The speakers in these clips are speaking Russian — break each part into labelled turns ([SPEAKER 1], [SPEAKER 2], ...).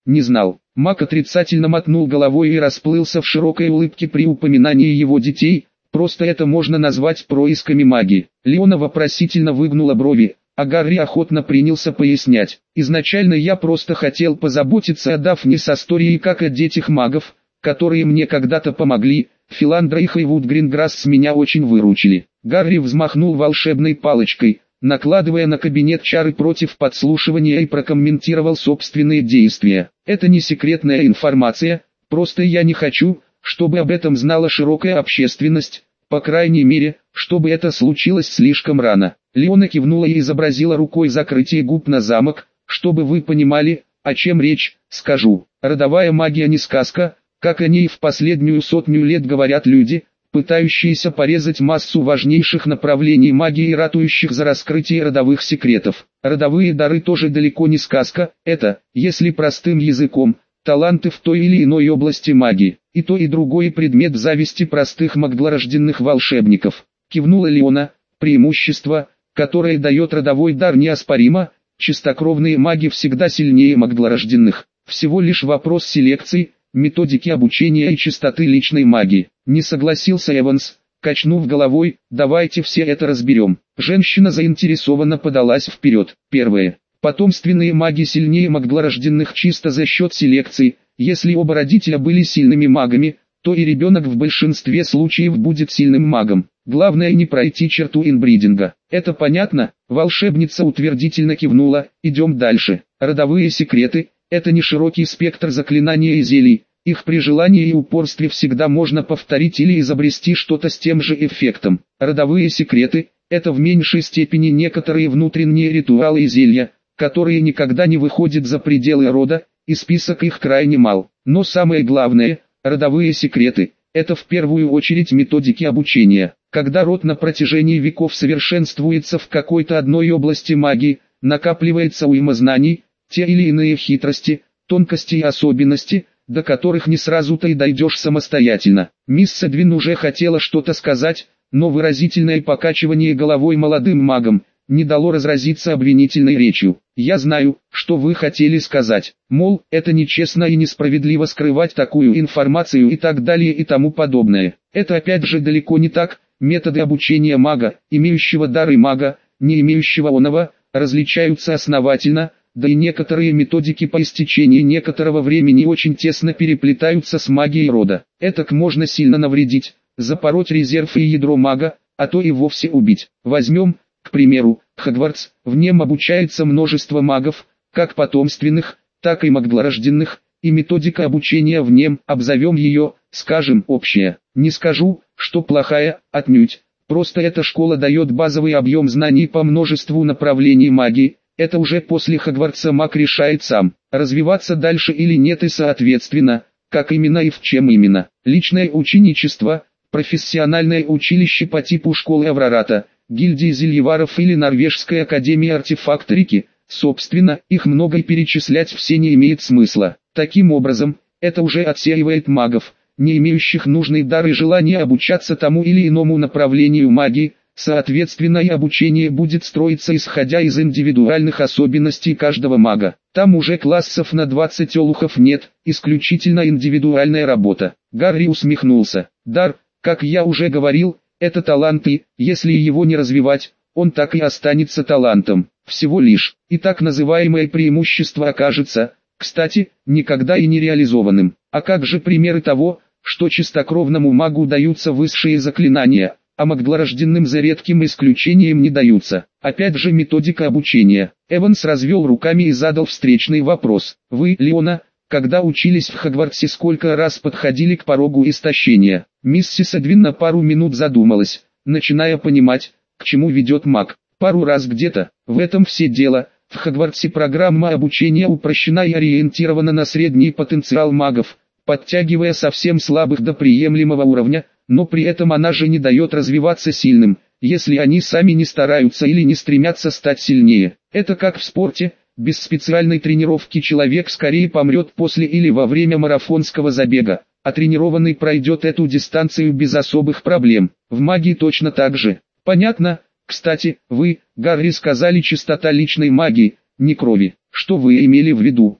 [SPEAKER 1] Не знал. Мак отрицательно мотнул головой и расплылся в широкой улыбке при упоминании его детей. Просто это можно назвать происками магии. Леона вопросительно выгнула брови, а Гарри охотно принялся пояснять. Изначально я просто хотел позаботиться о Дафне с Асторией как о детях магов, которые мне когда-то помогли. Филандра и Хейвуд Гринграсс меня очень выручили. Гарри взмахнул волшебной палочкой, накладывая на кабинет чары против подслушивания, и прокомментировал собственные действия. Это не секретная информация, просто я не хочу, чтобы об этом знала широкая общественность, по крайней мере, чтобы это случилось слишком рано. Леона кивнула и изобразила рукой закрытие губ на замок. Чтобы вы понимали, о чем речь, скажу. Родовая магия не сказка, как о ней в последнюю 100 лет говорят люди, пытающиеся порезать массу важнейших направлений магии и ратующих за раскрытие родовых секретов. Родовые дары тоже далеко не сказка, это, если простым языком, таланты в той или иной области магии. И то и другое предмет зависти простых магдлорожденных волшебников. Кивнула Леона. Преимущество, которое дает родовой дар, неоспоримо. Чистокровные маги всегда сильнее магдлорожденных. Всего лишь вопрос селекции, методики обучения и чистоты личной магии. Не согласился Эванс, качнув головой. Давайте все это разберем. Женщина заинтересованно подалась вперед. Первое. Потомственные маги сильнее магдлорожденных чисто за счет селекции. Если оба родителя были сильными магами, то и ребенок в большинстве случаев будет сильным магом. Главное не пройти черту инбридинга. Это понятно? Волшебница утвердительно кивнула. Идем дальше. Родовые секреты – это не широкий спектр заклинаний и зелий. Их при желании и упорстве всегда можно повторить или изобрести что-то с тем же эффектом. Родовые секреты – это в меньшей степени некоторые внутренние ритуалы и зелья, которые никогда не выходят за пределы рода, и список их крайне мал. Но самое главное, родовые секреты – это в первую очередь методики обучения. Когда род на протяжении веков совершенствуется в какой-то одной области магии, накапливается уйма знаний, те или иные хитрости, тонкости и особенности, до которых не сразу-то и дойдешь самостоятельно. Мисс Седвин уже хотела что-то сказать, но выразительное покачивание головой молодым магом не дало разразиться обвинительной речью. «Я знаю, что вы хотели сказать, мол, это нечестно и несправедливо скрывать такую информацию и так далее и тому подобное. Это опять же далеко не так. Методы обучения мага, имеющего дары мага, не имеющего оного, различаются основательно, да и некоторые методики по истечении некоторого времени очень тесно переплетаются с магией рода. Этак можно сильно навредить, запороть резерв и ядро мага, а то и вовсе убить. Возьмем, к примеру, Хогвартс. В нем обучается множество магов, как потомственных, так и магдлорожденных, и методика обучения в нем, обзовем ее, скажем, общая. Не скажу, что плохая, отнюдь. Просто эта школа дает базовый объем знаний по множеству направлений магии. Это уже после Хогвартса маг решает сам, развиваться дальше или нет, и соответственно, как именно и в чем именно. Личное ученичество, профессиональное училище по типу школы Аврората, гильдии зельеваров или Норвежская академия артефакторики, собственно, их много и перечислять все не имеет смысла. Таким образом, это уже отсеивает магов, не имеющих нужный дар и желание обучаться тому или иному направлению магии. Соответственно, и обучение будет строиться исходя из индивидуальных особенностей каждого мага. Там уже классов на 20 олухов нет, исключительно индивидуальная работа. Гарри усмехнулся. Дар, как я уже говорил, это талант, и, если его не развивать, он так и останется талантом. Всего лишь. И так называемое преимущество окажется, кстати, никогда и не реализованным. А как же примеры того, что чистокровному магу даются высшие заклинания, а магдлорожденным за редким исключением не даются? Опять же методика обучения. Эванс развел руками и задал встречный вопрос. Вы, Леона, когда учились в Хогвартсе, сколько раз подходили к порогу истощения? Миссис Эдвин на пару минут задумалась, начиная понимать, к чему ведет маг. Пару раз где-то. В этом все дело. В Хогвартсе программа обучения упрощена и ориентирована на средний потенциал магов, подтягивая совсем слабых до приемлемого уровня, но при этом она же не дает развиваться сильным, если они сами не стараются или не стремятся стать сильнее. Это как в спорте, без специальной тренировки человек скорее помрет после или во время марафонского забега, а тренированный пройдет эту дистанцию без особых проблем. В магии точно так же. Понятно? Кстати, вы, Гарри, сказали чистота личной магии, не крови. Что вы имели в виду?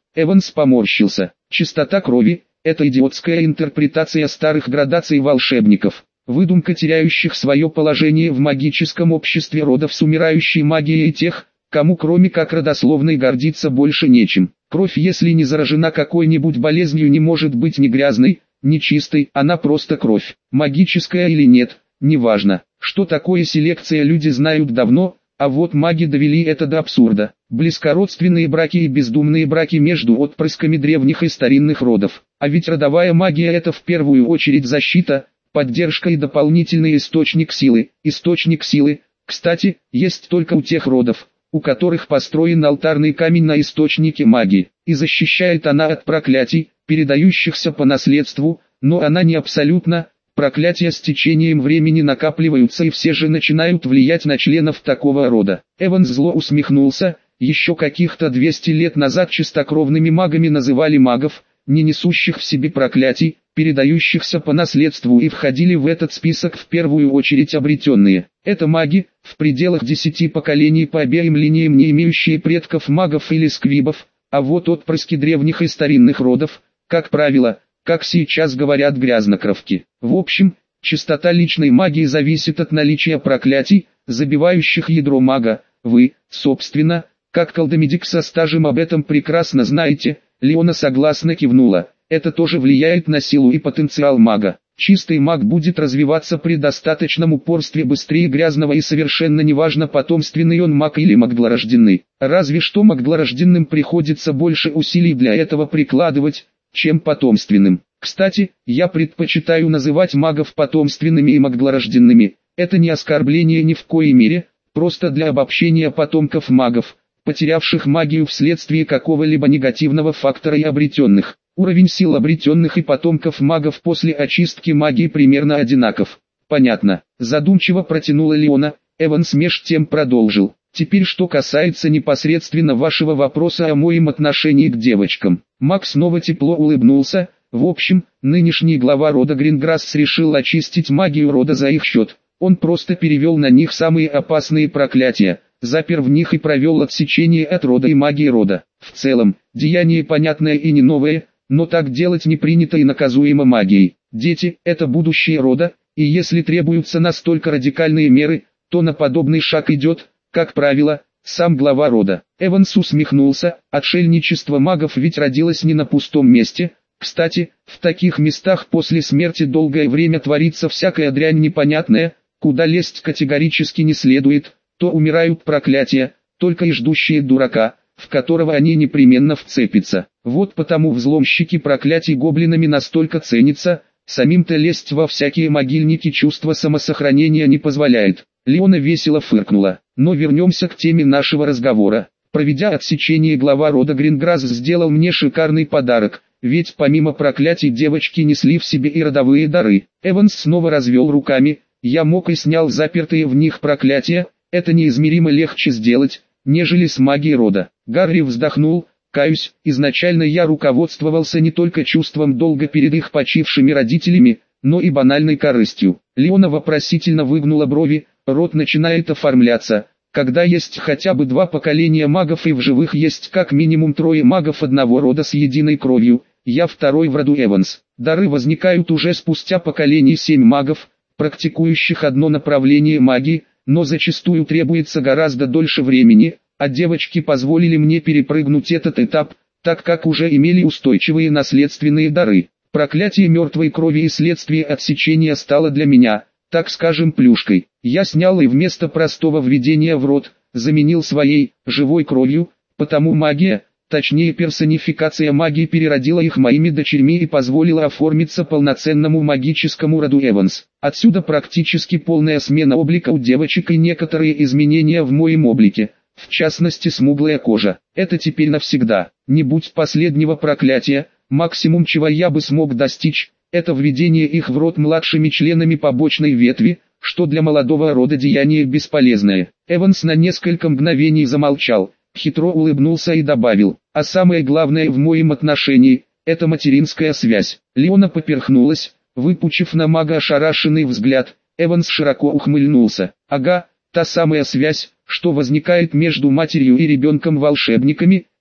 [SPEAKER 1] Эванс поморщился. Чистота крови – это идиотская интерпретация старых градаций волшебников. Выдумка теряющих свое положение в магическом обществе родов с умирающей магией и тех, кому кроме как родословной гордиться больше нечем. Кровь, если не заражена какой-нибудь болезнью, не может быть ни грязной, ни чистой, она просто кровь. Магическая или нет, неважно. Что такое селекция, люди знают давно, а вот маги довели это до абсурда. Близкородственные браки и бездумные браки между отпрысками древних и старинных родов. А ведь родовая магия – это в первую очередь защита, поддержка и дополнительный источник силы. Источник силы, кстати, есть только у тех родов, у которых построен алтарный камень на источнике магии, и защищает она от проклятий, передающихся по наследству, но она не абсолютна. Проклятия с течением времени накапливаются и все же начинают влиять на членов такого рода. Эванс зло усмехнулся. Еще каких-то 200 лет назад чистокровными магами называли магов, не несущих в себе проклятий, передающихся по наследству, и входили в этот список в первую очередь обретенные. Это маги, в пределах 10 поколений по обеим линиям не имеющие предков магов или сквибов, а вот отпрыски древних и старинных родов, как правило, как сейчас говорят, грязнокровки. В общем, чистота личной магии зависит от наличия проклятий, забивающих ядро мага. Вы, собственно, как колдомедик со стажем, об этом прекрасно знаете. Леона согласно кивнула. Это тоже влияет на силу и потенциал мага. Чистый маг будет развиваться при достаточном упорстве быстрее грязного, и совершенно неважно, потомственный он маг или маглорожденный. Разве что маглорожденным приходится больше усилий для этого прикладывать, чем потомственным. Кстати, я предпочитаю называть магов потомственными и маглорожденными. Это не оскорбление ни в коей мере, просто для обобщения потомков магов, потерявших магию вследствие какого-либо негативного фактора, и обретенных. Уровень сил обретенных и потомков магов после очистки магии примерно одинаков. Понятно. Задумчиво протянула Леона. Эванс меж тем продолжил. Теперь что касается непосредственно вашего вопроса о моем отношении к девочкам. Маг снова тепло улыбнулся. В общем, нынешний глава рода Гринграсс решил очистить магию рода за их счет. Он просто перевел на них самые опасные проклятия, запер в них и провел отсечение от рода и магии рода. В целом, деяние понятное и не новое, но так делать не принято и наказуемо магией. Дети – это будущее рода, и если требуются настолько радикальные меры, то на подобный шаг идет, как правило, сам глава рода. Эванс усмехнулся. Отшельничество магов ведь родилось не на пустом месте. Кстати, в таких местах после смерти долгое время творится всякая дрянь непонятная, куда лезть категорически не следует. То умирают проклятия, только и ждущие дурака, в которого они непременно вцепятся. Вот потому взломщики проклятий гоблинами настолько ценятся. Самим-то лезть во всякие могильники чувство самосохранения не позволяет. Леона весело фыркнула. Но вернемся к теме нашего разговора. Проведя отсечение, глава рода Гринграсс сделал мне шикарный подарок, ведь помимо проклятий девочки несли в себе и родовые дары. Эванс снова развел руками. Я мог и снял запертые в них проклятия, это неизмеримо легче сделать, нежели с магией рода. Гарри вздохнул. Каюсь, изначально я руководствовался не только чувством долга перед их почившими родителями, но и банальной корыстью. Леона вопросительно выгнула брови. Род начинает оформляться, когда есть хотя бы 2 поколения магов, и в живых есть как минимум 3 магов одного рода с единой кровью. Я второй в роду Эванс. Дары возникают уже спустя поколений 7 магов, практикующих одно направление магии, но зачастую требуется гораздо дольше времени, а девочки позволили мне перепрыгнуть этот этап, так как уже имели устойчивые наследственные дары. Проклятие мертвой крови и следствие отсечения стало для меня, так скажем, плюшкой. Я снял и вместо простого введения в род, заменил своей, живой кровью, потому магия, точнее персонификация магии, переродила их моими дочерьми и позволила оформиться полноценному магическому роду Эванс. Отсюда практически полная смена облика у девочек и некоторые изменения в моем облике, в частности смуглая кожа. Это теперь навсегда. Не будь последнего проклятия, максимум чего я бы смог достичь, это введение их в род младшими членами побочной ветви, что для молодого рода деяние бесполезное. Эванс на несколько мгновений замолчал, хитро улыбнулся и добавил: а самое главное в моем отношении – это материнская связь. Леона поперхнулась, выпучив на мага ошарашенный взгляд. Эванс широко ухмыльнулся. Ага, та самая связь, что возникает между матерью и ребенком волшебниками.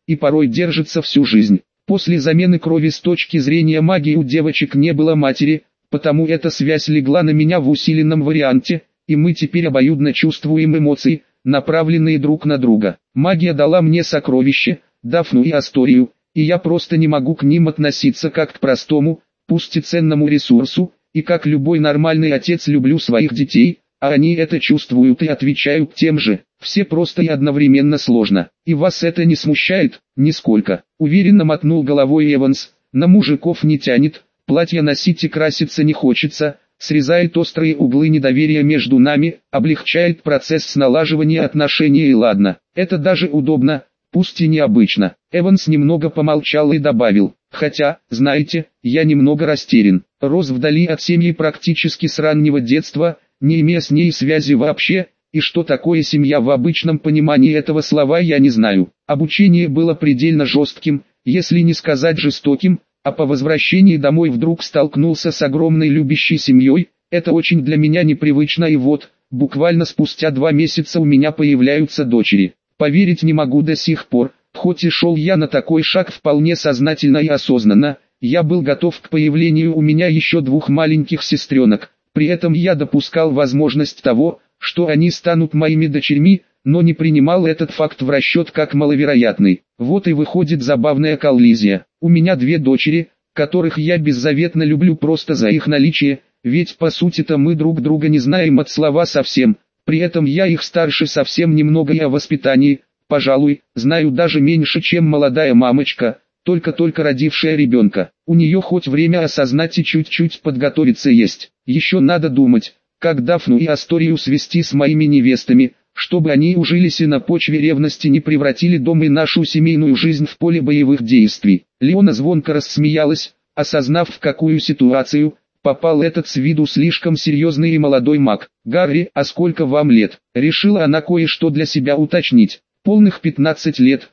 [SPEAKER 1] и порой держится всю жизнь. После замены крови с точки зрения магии у девочек не было матери, потому эта связь легла на меня в усиленном варианте, и мы теперь обоюдно чувствуем эмоции, направленные друг на друга. Магия дала мне сокровище, Дафну и Асторию, и я просто не могу к ним относиться как к простому, пусть и ценному ресурсу, и как любой нормальный отец люблю своих детей, а они это чувствуют и отвечают тем же. Все просто и одновременно сложно. И вас это не смущает? Нисколько. Уверенно мотнул головой Эванс. На мужиков не тянет, платье носить и краситься не хочется, срезает острые углы недоверия между нами, облегчает процесс налаживания отношений и ладно. Это даже удобно, пусть и необычно. Эванс немного помолчал и добавил. Хотя, знаете, я немного растерян. Рос вдали от семьи практически с раннего детства, не имея с ней связи вообще, и что такое семья в обычном понимании этого слова я не знаю. Обучение было предельно жестким, если не сказать жестоким, а по возвращении домой вдруг столкнулся с огромной любящей семьей, это очень для меня непривычно и вот, буквально спустя 2 месяца у меня появляются дочери. Поверить не могу до сих пор, хоть и шел я на такой шаг вполне сознательно и осознанно, я был готов к появлению у меня еще 2 маленьких сестренок, при этом я допускал возможность того, что они станут моими дочерьми, но не принимал этот факт в расчет как маловероятный. Вот и выходит забавная коллизия. У меня 2 дочери, которых я беззаветно люблю просто за их наличие, ведь по сути-то мы друг друга не знаем от слова совсем, при этом я их старше совсем немного и о воспитании, пожалуй, знаю даже меньше, чем молодая мамочка, только-только родившая ребенка. У нее хоть время осознать и чуть-чуть подготовиться есть. Еще надо думать, как Дафну и Асторию свести с моими невестами, чтобы они ужились и на почве ревности не превратили дом и нашу семейную жизнь в поле боевых действий. Леона звонко рассмеялась, осознав, в какую ситуацию попал этот с виду слишком серьезный и молодой маг. «Гарри, а сколько вам лет?» Решила она кое-что для себя уточнить. «Полных 15 лет,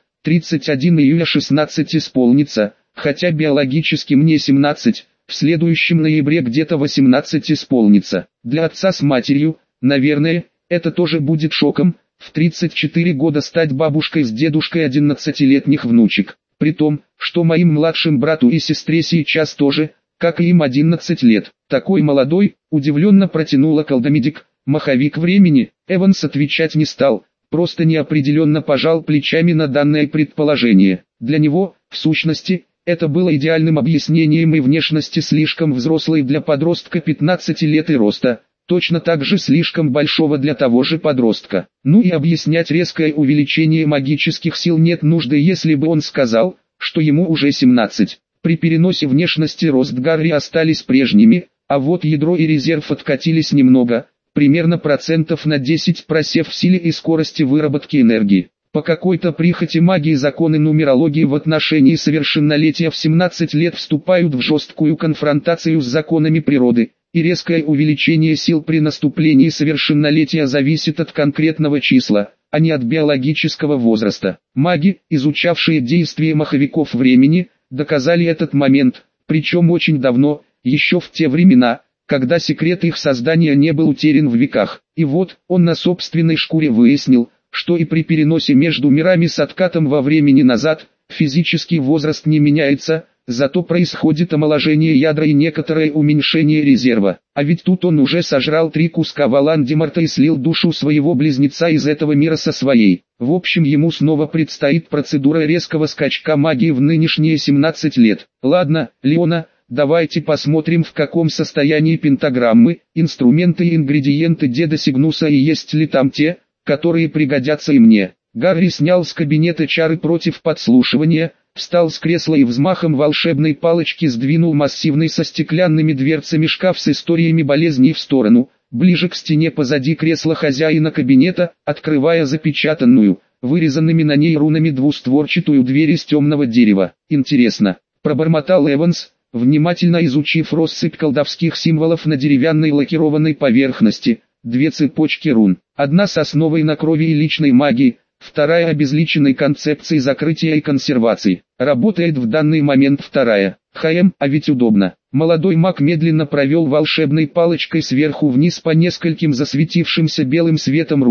[SPEAKER 1] 31 июля 16 исполнится, хотя биологически мне 17, в следующем ноябре где-то 18 исполнится. Для отца с матерью, наверное, это тоже будет шоком, в 34 года стать бабушкой с дедушкой 11-летних внучек. При том, что моим младшим брату и сестре сейчас тоже, как и им 11 лет. Такой молодой, удивленно протянула колдомедик, маховик времени. Эванс отвечать не стал, просто неопределенно пожал плечами на данное предположение. Для него, в сущности, это было идеальным объяснением и внешности слишком взрослой для подростка 15 лет и роста, точно так же слишком большого для того же подростка. Ну и объяснять резкое увеличение магических сил нет нужды, если бы он сказал, что ему уже 17. При переносе внешности рост Гарри остались прежними, а вот ядро и резерв откатились немного, примерно процентов на 10 просев в силе и скорости выработки энергии. По какой-то прихоти магии законы нумерологии в отношении совершеннолетия в 17 лет вступают в жесткую конфронтацию с законами природы, и резкое увеличение сил при наступлении совершеннолетия зависит от конкретного числа, а не от биологического возраста. Маги, изучавшие действия маховиков времени, доказали этот момент, причем очень давно, еще в те времена, когда секрет их создания не был утерян в веках. И вот, он на собственной шкуре выяснил, что и при переносе между мирами с откатом во времени назад, физический возраст не меняется, зато происходит омоложение ядра и некоторое уменьшение резерва. А ведь тут он уже сожрал 3 куска Волан-де-Морта и слил душу своего близнеца из этого мира со своей. В общем, ему снова предстоит процедура резкого скачка магии в нынешние 17 лет. Ладно, Леона, давайте посмотрим, в каком состоянии пентаграммы, инструменты и ингредиенты деда Сигнуса и есть ли там те, которые пригодятся и мне. Гарри снял с кабинета чары против подслушивания, встал с кресла и взмахом волшебной палочки сдвинул массивный со стеклянными дверцами шкаф с историями болезней в сторону, ближе к стене позади кресла хозяина кабинета, открывая запечатанную, вырезанными на ней рунами двустворчатую дверь из темного дерева. «Интересно», — пробормотал Эванс, внимательно изучив россыпь колдовских символов на деревянной лакированной поверхности. 2 цепочки рун, одна с основой на крови и личной магии, вторая обезличенной концепцией закрытия и консервации. Работает в данный момент вторая. А ведь удобно. Молодой маг медленно провел волшебной палочкой сверху вниз по нескольким засветившимся белым светом рунам,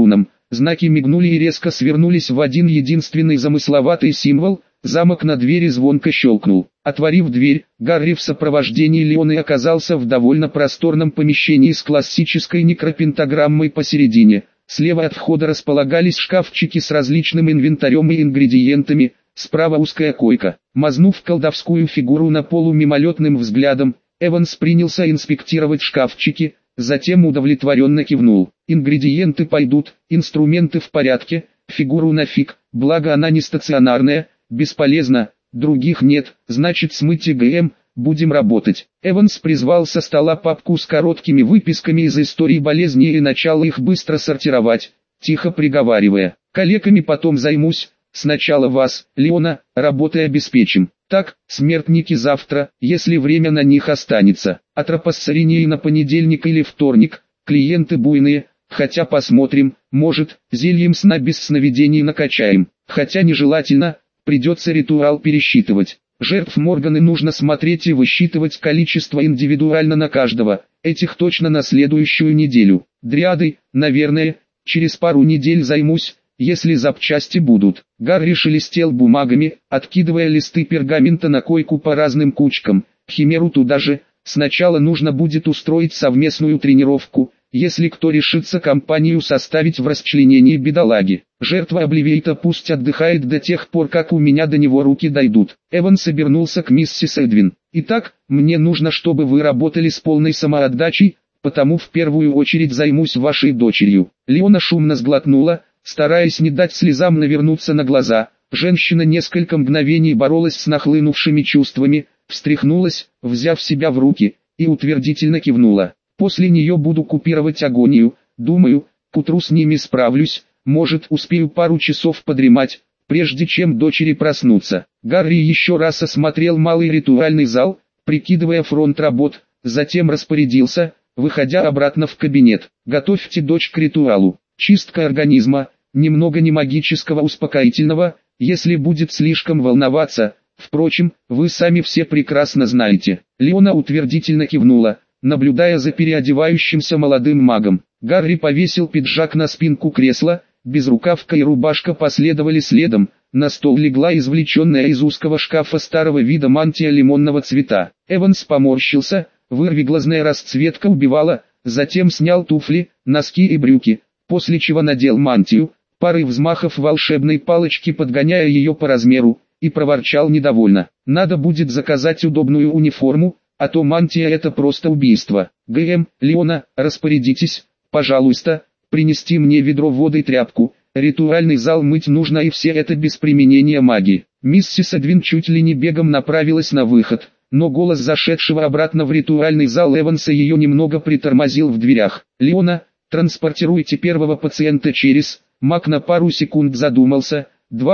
[SPEAKER 1] знаки мигнули и резко свернулись в один единственный замысловатый символ. Замок на двери звонко щелкнул. Отворив дверь, Гарри в сопровождении Леоны оказался в довольно просторном помещении с классической некропентаграммой посередине. Слева от входа располагались шкафчики с различным инвентарем и ингредиентами, справа узкая койка. Мазнув колдовскую фигуру на полу мимолетным взглядом, Эванс принялся инспектировать шкафчики, затем удовлетворенно кивнул. Ингредиенты пойдут, инструменты в порядке, фигуру нафиг, благо она не стационарная. Бесполезно, других нет, значит смыть ИГМ, будем работать. Эванс призвал со стола папку с короткими выписками из истории болезни и начал их быстро сортировать, тихо приговаривая: «Калеками потом займусь, сначала вас, Леона, работой обеспечим. Так, смертники завтра, если время на них останется. Атропоссаринии на понедельник или вторник, клиенты буйные, хотя посмотрим, может, зельем сна без сновидений накачаем, хотя нежелательно». Придется ритуал пересчитывать. Жертв Морганы нужно смотреть и высчитывать количество индивидуально на каждого, этих точно на следующую неделю. Дриады, наверное, через пару недель займусь, если запчасти будут. Гарри шелестел бумагами, откидывая листы пергамента на койку по разным кучкам. Химеру туда же. Сначала нужно будет устроить совместную тренировку, если кто решится компанию составить в расчленении бедолаги. Жертва Обливейта пусть отдыхает до тех пор, как у меня до него руки дойдут. Эванс обернулся к миссис Эдвин. «Итак, мне нужно, чтобы вы работали с полной самоотдачей, потому в первую очередь займусь вашей дочерью». Леона шумно сглотнула, стараясь не дать слезам навернуться на глаза. Женщина несколько мгновений боролась с нахлынувшими чувствами, встряхнулась, взяв себя в руки, и утвердительно кивнула. «После нее буду купировать агонию, думаю, к утру с ними справлюсь, может успею пару часов подремать, прежде чем дочери проснутся». Гарри еще раз осмотрел малый ритуальный зал, прикидывая фронт работ, затем распорядился, выходя обратно в кабинет: «Готовьте дочь к ритуалу. Чистка организма, немного немагического успокоительного, если будет слишком волноваться, впрочем, вы сами все прекрасно знаете». Леона утвердительно кивнула, наблюдая за переодевающимся молодым магом. Гарри повесил пиджак на спинку кресла, безрукавка и рубашка последовали следом, на стол легла извлеченная из узкого шкафа старого вида мантия лимонного цвета. Эванс поморщился, вырвиглазная расцветка убивала, затем снял туфли, носки и брюки, после чего надел мантию, парой взмахов волшебной палочки подгоняя ее по размеру, и проворчал недовольно: «Надо будет заказать удобную униформу, а то мантия — это просто убийство. ГМ, Леона, распорядитесь, пожалуйста, принести мне ведро воды и тряпку, ритуальный зал мыть нужно и все это без применения магии». Миссис Эдвин чуть ли не бегом направилась на выход, но голос зашедшего обратно в ритуальный зал Эванса ее немного притормозил в дверях. «Леона, транспортируйте первого пациента через...» Маг на пару секунд задумался.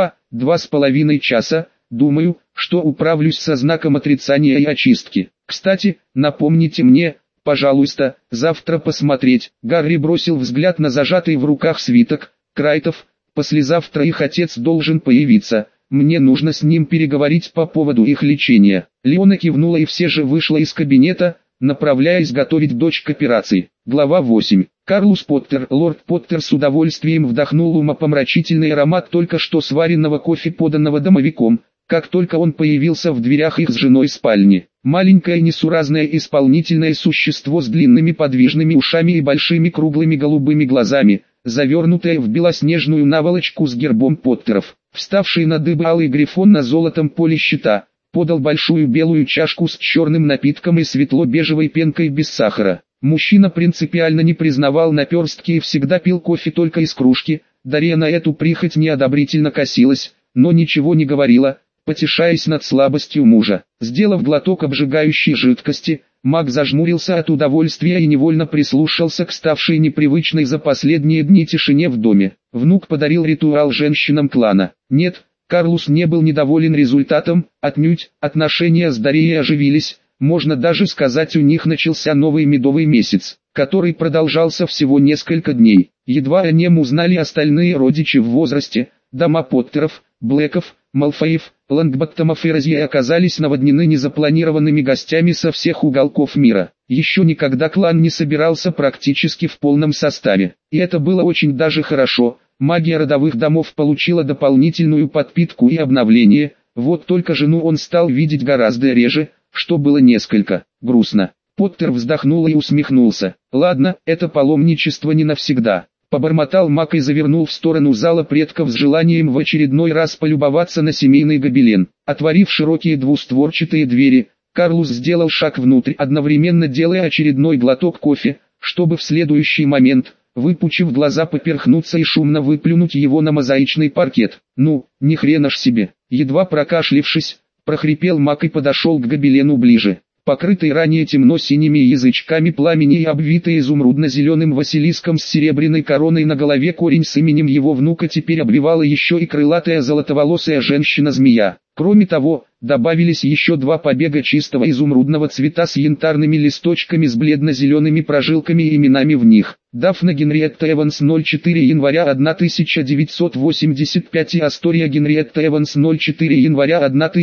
[SPEAKER 1] 2,5 часа, думаю, что управлюсь со знаком отрицания и очистки. Кстати, напомните мне, пожалуйста, завтра посмотреть». Гарри бросил взгляд на зажатый в руках свиток. «Крайтов, послезавтра их отец должен появиться, мне нужно с ним переговорить по поводу их лечения». Леона кивнула и все же вышла из кабинета, направляясь готовить дочь к операции. Глава 8. Карлус Поттер. Лорд Поттер с удовольствием вдохнул умопомрачительный аромат только что сваренного кофе, поданного домовиком, как только он появился в дверях их с женой спальни. Маленькое несуразное исполнительное существо с длинными подвижными ушами и большими круглыми голубыми глазами, завернутое в белоснежную наволочку с гербом Поттеров. Вставший на дыбы алый грифон на золотом поле щита подал большую белую чашку с черным напитком и светло-бежевой пенкой без сахара. Мужчина принципиально не признавал наперстки и всегда пил кофе только из кружки. Дарья на эту прихоть неодобрительно косилась, но ничего не говорила, потешаясь над слабостью мужа. Сделав глоток обжигающей жидкости, маг зажмурился от удовольствия и невольно прислушался к ставшей непривычной за последние дни тишине в доме. Внук подарил ритуал женщинам клана. Нет, Карлус не был недоволен результатом, отнюдь, отношения с Дарьей оживились. Можно даже сказать, у них начался новый медовый месяц, который продолжался всего несколько дней. Едва о нем узнали остальные родичи в возрасте, дома Поттеров, Блэков, Малфоев, Лонгботтомов и Розье оказались наводнены незапланированными гостями со всех уголков мира. Еще никогда клан не собирался практически в полном составе. И это было очень даже хорошо. Магия родовых домов получила дополнительную подпитку и обновление. Вот только жену он стал видеть гораздо реже, что было несколько грустно. Поттер вздохнул и усмехнулся. Ладно, это паломничество не навсегда. Побормотал маг и завернул в сторону зала предков с желанием в очередной раз полюбоваться на семейный гобелен. Отворив широкие двустворчатые двери, Карлус сделал шаг внутрь, одновременно делая очередной глоток кофе, чтобы в следующий момент, выпучив глаза, поперхнуться и шумно выплюнуть его на мозаичный паркет. «Ну, ни хрена ж себе!» Едва прокашлившись, прохрипел маг и подошел к гобелену ближе. Покрытый ранее темно-синими язычками пламени и обвитый изумрудно-зеленым василиском с серебряной короной на голове корень с именем его внука теперь обвивала еще и крылатая золотоволосая женщина-змея. Кроме того, добавились еще два побега чистого изумрудного цвета с янтарными листочками с бледно-зелеными прожилками и именами в них. Дафна Генриетта Эванс 04 января 1985 и Астория Генриетта Эванс 04 января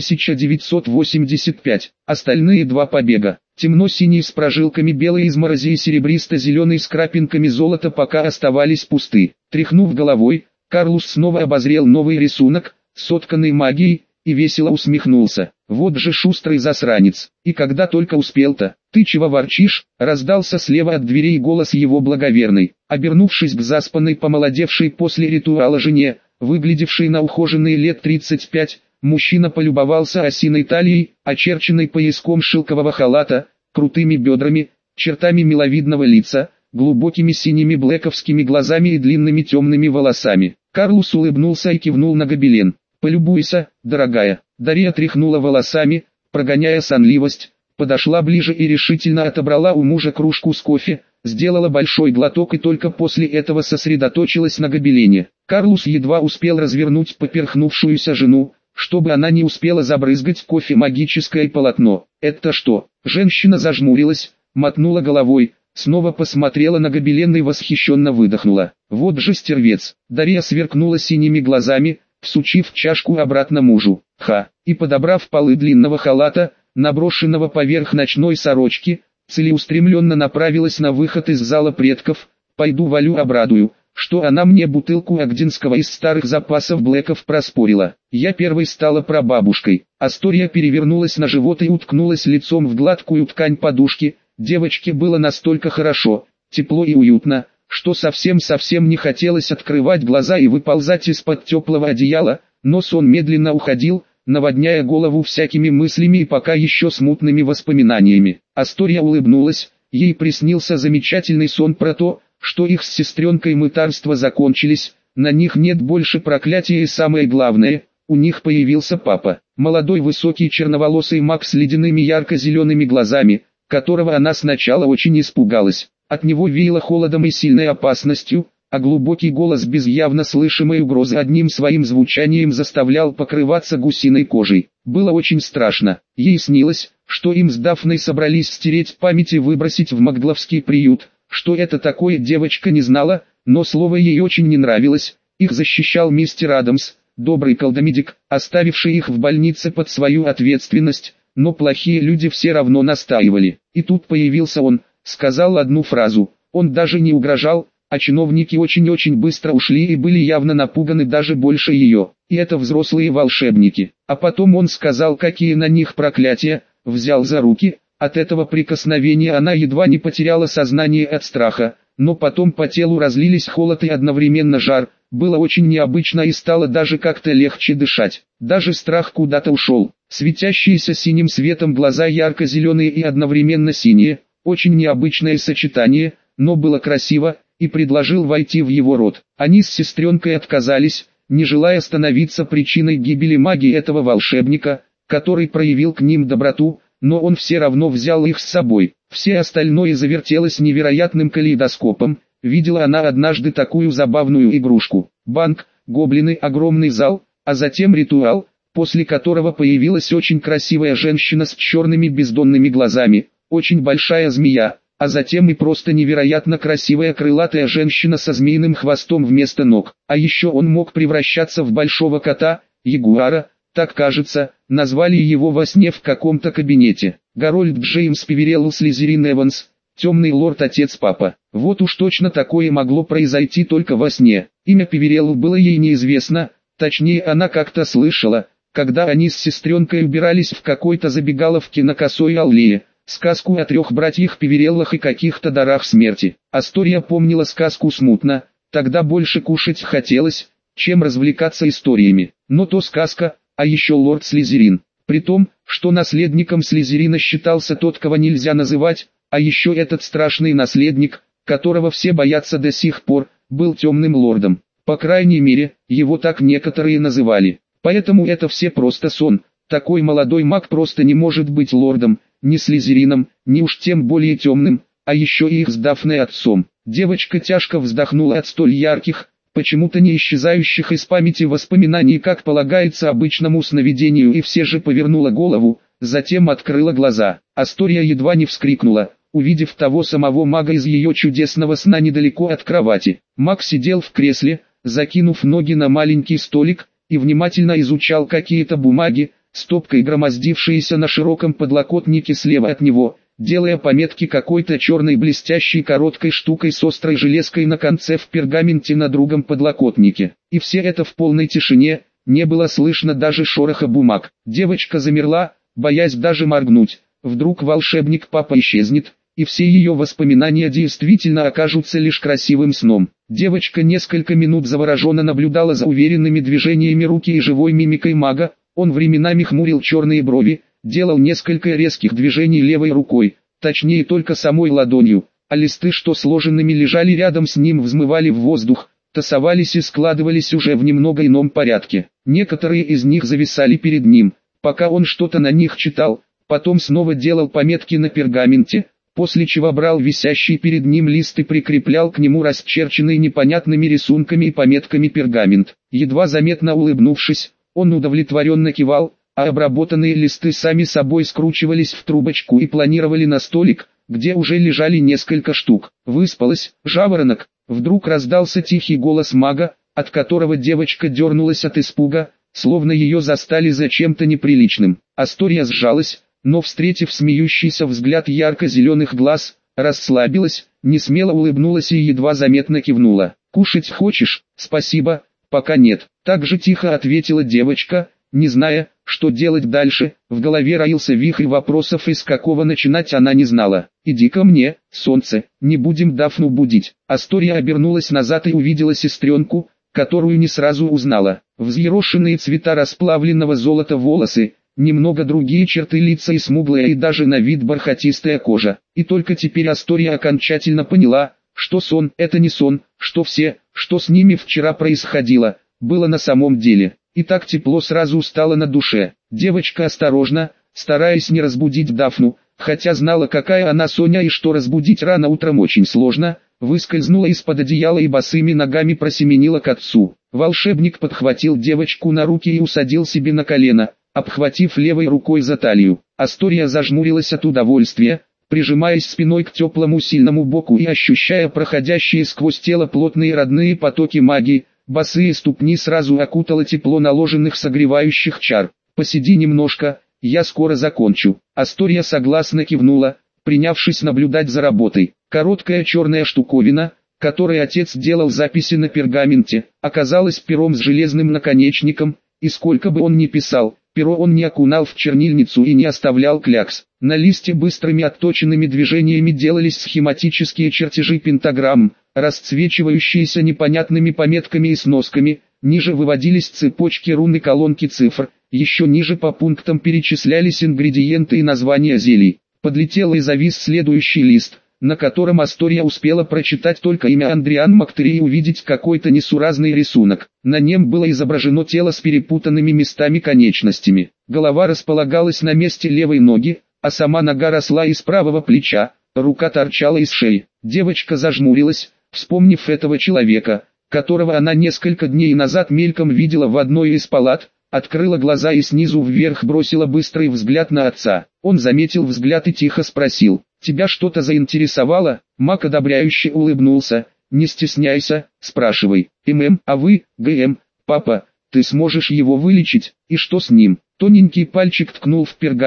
[SPEAKER 1] 1985. Остальные два побега, темно-синий с прожилками белой изморози и серебристо-зеленый с крапинками золота, пока оставались пусты. Тряхнув головой, Карлус снова обозрел новый рисунок, сотканный магией, и весело усмехнулся. Вот же шустрый засранец, и когда только успел-то. «Ты чего ворчишь?» — раздался слева от дверей голос его благоверной. Обернувшись к заспанной, помолодевшей после ритуала жене, выглядевшей на ухоженные лет 35, мужчина полюбовался осиной талией, очерченной пояском шелкового халата, крутыми бедрами, чертами миловидного лица, глубокими синими блэковскими глазами и длинными темными волосами. Карлус улыбнулся и кивнул на гобелен. «Полюбуйся, дорогая». Дарья тряхнула волосами, прогоняя сонливость, подошла ближе и решительно отобрала у мужа кружку с кофе, сделала большой глоток и только после этого сосредоточилась на гобелене. Карлус едва успел развернуть поперхнувшуюся жену, чтобы она не успела забрызгать кофе магическое полотно. «Это что?» Женщина зажмурилась, мотнула головой, снова посмотрела на гобелен и восхищенно выдохнула. «Вот же стервец!» Дарья сверкнула синими глазами, всучив чашку обратно мужу. «Ха!» И подобрав полы длинного халата, наброшенного поверх ночной сорочки, целеустремленно направилась на выход из зала предков. «Пойду Валю обрадую, что она мне бутылку агдинского из старых запасов блэков проспорила». Я первой стала прабабушкой. Астория перевернулась на живот и уткнулась лицом в гладкую ткань подушки. Девочке было настолько хорошо, тепло и уютно, что совсем не хотелось открывать глаза и выползать из-под теплого одеяла, но сон медленно уходил, наводняя голову всякими мыслями и пока еще смутными воспоминаниями. Астория улыбнулась, ей приснился замечательный сон про то, что их с сестренкой мытарства закончились, на них нет больше проклятия и самое главное, у них появился папа. Молодой высокий черноволосый маг с ледяными ярко-зелеными глазами, которого она сначала очень испугалась. От него веяло холодом и сильной опасностью, а глубокий голос без явно слышимой угрозы одним своим звучанием заставлял покрываться гусиной кожей. Было очень страшно. Ей снилось, что им с Дафной собрались стереть память и выбросить в Макгловский приют. Что это такое, девочка не знала, но слово ей очень не нравилось. Их защищал мистер Адамс, добрый колдомедик, оставивший их в больнице под свою ответственность, но плохие люди все равно настаивали. И тут появился он, сказал одну фразу, он даже не угрожал, а чиновники очень быстро ушли и были явно напуганы даже больше ее. И это взрослые волшебники. А потом он сказал, какие на них проклятия, взял за руки. От этого прикосновения она едва не потеряла сознание от страха, но потом по телу разлились холод и одновременно жар. Было очень необычно и стало даже как-то легче дышать. Даже страх куда-то ушел. Светящиеся синим светом глаза ярко-зеленые и одновременно синие. Очень необычное сочетание, но было красиво, и предложил войти в его род. Они с сестренкой отказались, не желая становиться причиной гибели магии этого волшебника, который проявил к ним доброту, но он все равно взял их с собой. Все остальное завертелось невероятным калейдоскопом. Видела она однажды такую забавную игрушку. Банк, гоблины, огромный зал, а затем ритуал, после которого появилась очень красивая женщина с черными бездонными глазами, очень большая змея, а затем и просто невероятно красивая крылатая женщина со змеиным хвостом вместо ног. А еще он мог превращаться в большого кота, ягуара, так кажется, назвали его во сне в каком-то кабинете. Гарольд Джеймс Певерелл Слизерин Эванс, темный лорд отец папа. Вот уж точно такое могло произойти только во сне. Имя Певерелл было ей неизвестно, точнее она как-то слышала, когда они с сестренкой убирались в какой-то забегаловке на Косой аллее, сказку о 3 братьях Певереллах и каких-то дарах смерти. Астория помнила сказку смутно, тогда больше кушать хотелось, чем развлекаться историями. Но то сказка, а еще лорд Слизерин. При том, что наследником Слизерина считался тот, кого нельзя называть, а еще этот страшный наследник, которого все боятся до сих пор, был темным лордом. По крайней мере, его так некоторые называли. Поэтому это все просто сон. Такой молодой маг просто не может быть лордом, ни Слизерином, ни уж тем более темным, а еще и их с Дафной отцом. Девочка тяжко вздохнула от столь ярких, почему-то не исчезающих из памяти воспоминаний, как полагается обычному сновидению, и все же повернула голову, затем открыла глаза. Астория едва не вскрикнула, увидев того самого мага из ее чудесного сна недалеко от кровати. Маг сидел в кресле, закинув ноги на маленький столик, и внимательно изучал какие-то бумаги, стопкой громоздившиеся на широком подлокотнике слева от него, делая пометки какой-то черной блестящей короткой штукой с острой железкой на конце в пергаменте на другом подлокотнике. И все это в полной тишине, не было слышно даже шороха бумаг. Девочка замерла, боясь даже моргнуть. Вдруг волшебник папа исчезнет, и все ее воспоминания действительно окажутся лишь красивым сном. Девочка несколько минут завороженно наблюдала за уверенными движениями руки и живой мимикой мага. Он временами хмурил черные брови, делал несколько резких движений левой рукой, точнее только самой ладонью, а листы, что сложенными лежали рядом с ним, взмывали в воздух, тасовались и складывались уже в немного ином порядке. Некоторые из них зависали перед ним, пока он что-то на них читал, потом снова делал пометки на пергаменте, после чего брал висящий перед ним лист и прикреплял к нему расчерченный непонятными рисунками и пометками пергамент. Едва заметно улыбнувшись, он удовлетворенно кивал, а обработанные листы сами собой скручивались в трубочку и планировали на столик, где уже лежали несколько штук. «Выспалась, жаворонок?» Вдруг раздался тихий голос мага, от которого девочка дернулась от испуга, словно ее застали за чем-то неприличным. Астория сжалась, но, встретив смеющийся взгляд ярко-зеленых глаз, расслабилась, несмело улыбнулась и едва заметно кивнула. «Кушать хочешь?» «Спасибо, пока нет», — так же тихо ответила девочка, не зная, что делать дальше. В голове роился вихрь вопросов, и с какого начинать она не знала. «Иди ко мне, солнце, не будем Дафну будить». Астория обернулась назад и увидела сестренку, которую не сразу узнала. Взъерошенные цвета расплавленного золота волосы, немного другие черты лица и смуглая и даже на вид бархатистая кожа. И только теперь Астория окончательно поняла, что сон — это не сон, что все, что с ними вчера происходило, было на самом деле. И так тепло сразу стало на душе. Девочка осторожно, стараясь не разбудить Дафну, хотя знала, какая она Соня и что разбудить рано утром очень сложно, выскользнула из-под одеяла и босыми ногами просеменила к отцу. Волшебник подхватил девочку на руки и усадил себе на колено, обхватив левой рукой за талию. Астория зажмурилась от удовольствия, прижимаясь спиной к теплому сильному боку и ощущая проходящие сквозь тело плотные родные потоки магии. Босые ступни сразу окутало тепло наложенных согревающих чар. «Посиди немножко, я скоро закончу». Астория согласно кивнула, принявшись наблюдать за работой. Короткая черная штуковина, которой отец делал записи на пергаменте, оказалась пером с железным наконечником, и сколько бы он ни писал, перо он не окунал в чернильницу и не оставлял клякс. На листе быстрыми отточенными движениями делались схематические чертежи пентаграмм, расцвечивающиеся непонятными пометками и сносками, ниже выводились цепочки рун и колонки цифр, еще ниже по пунктам перечислялись ингредиенты и названия зелий. Подлетел и завис следующий лист, на котором Астория успела прочитать только имя Андриан Мактери и увидеть какой-то несуразный рисунок. На нем было изображено тело с перепутанными местами конечностями. Голова располагалась на месте левой ноги, а сама нога росла из правого плеча, рука торчала из шеи. Девочка зажмурилась, вспомнив этого человека, которого она несколько дней назад мельком видела в одной из палат, открыла глаза и снизу вверх бросила быстрый взгляд на отца. Он заметил взгляд и тихо спросил: «Тебя что-то заинтересовало?» Мак одобряюще улыбнулся: «Не стесняйся, спрашивай». А вы, ГМ, папа, ты сможешь его вылечить? И что с ним?» Тоненький пальчик ткнул в пергамент,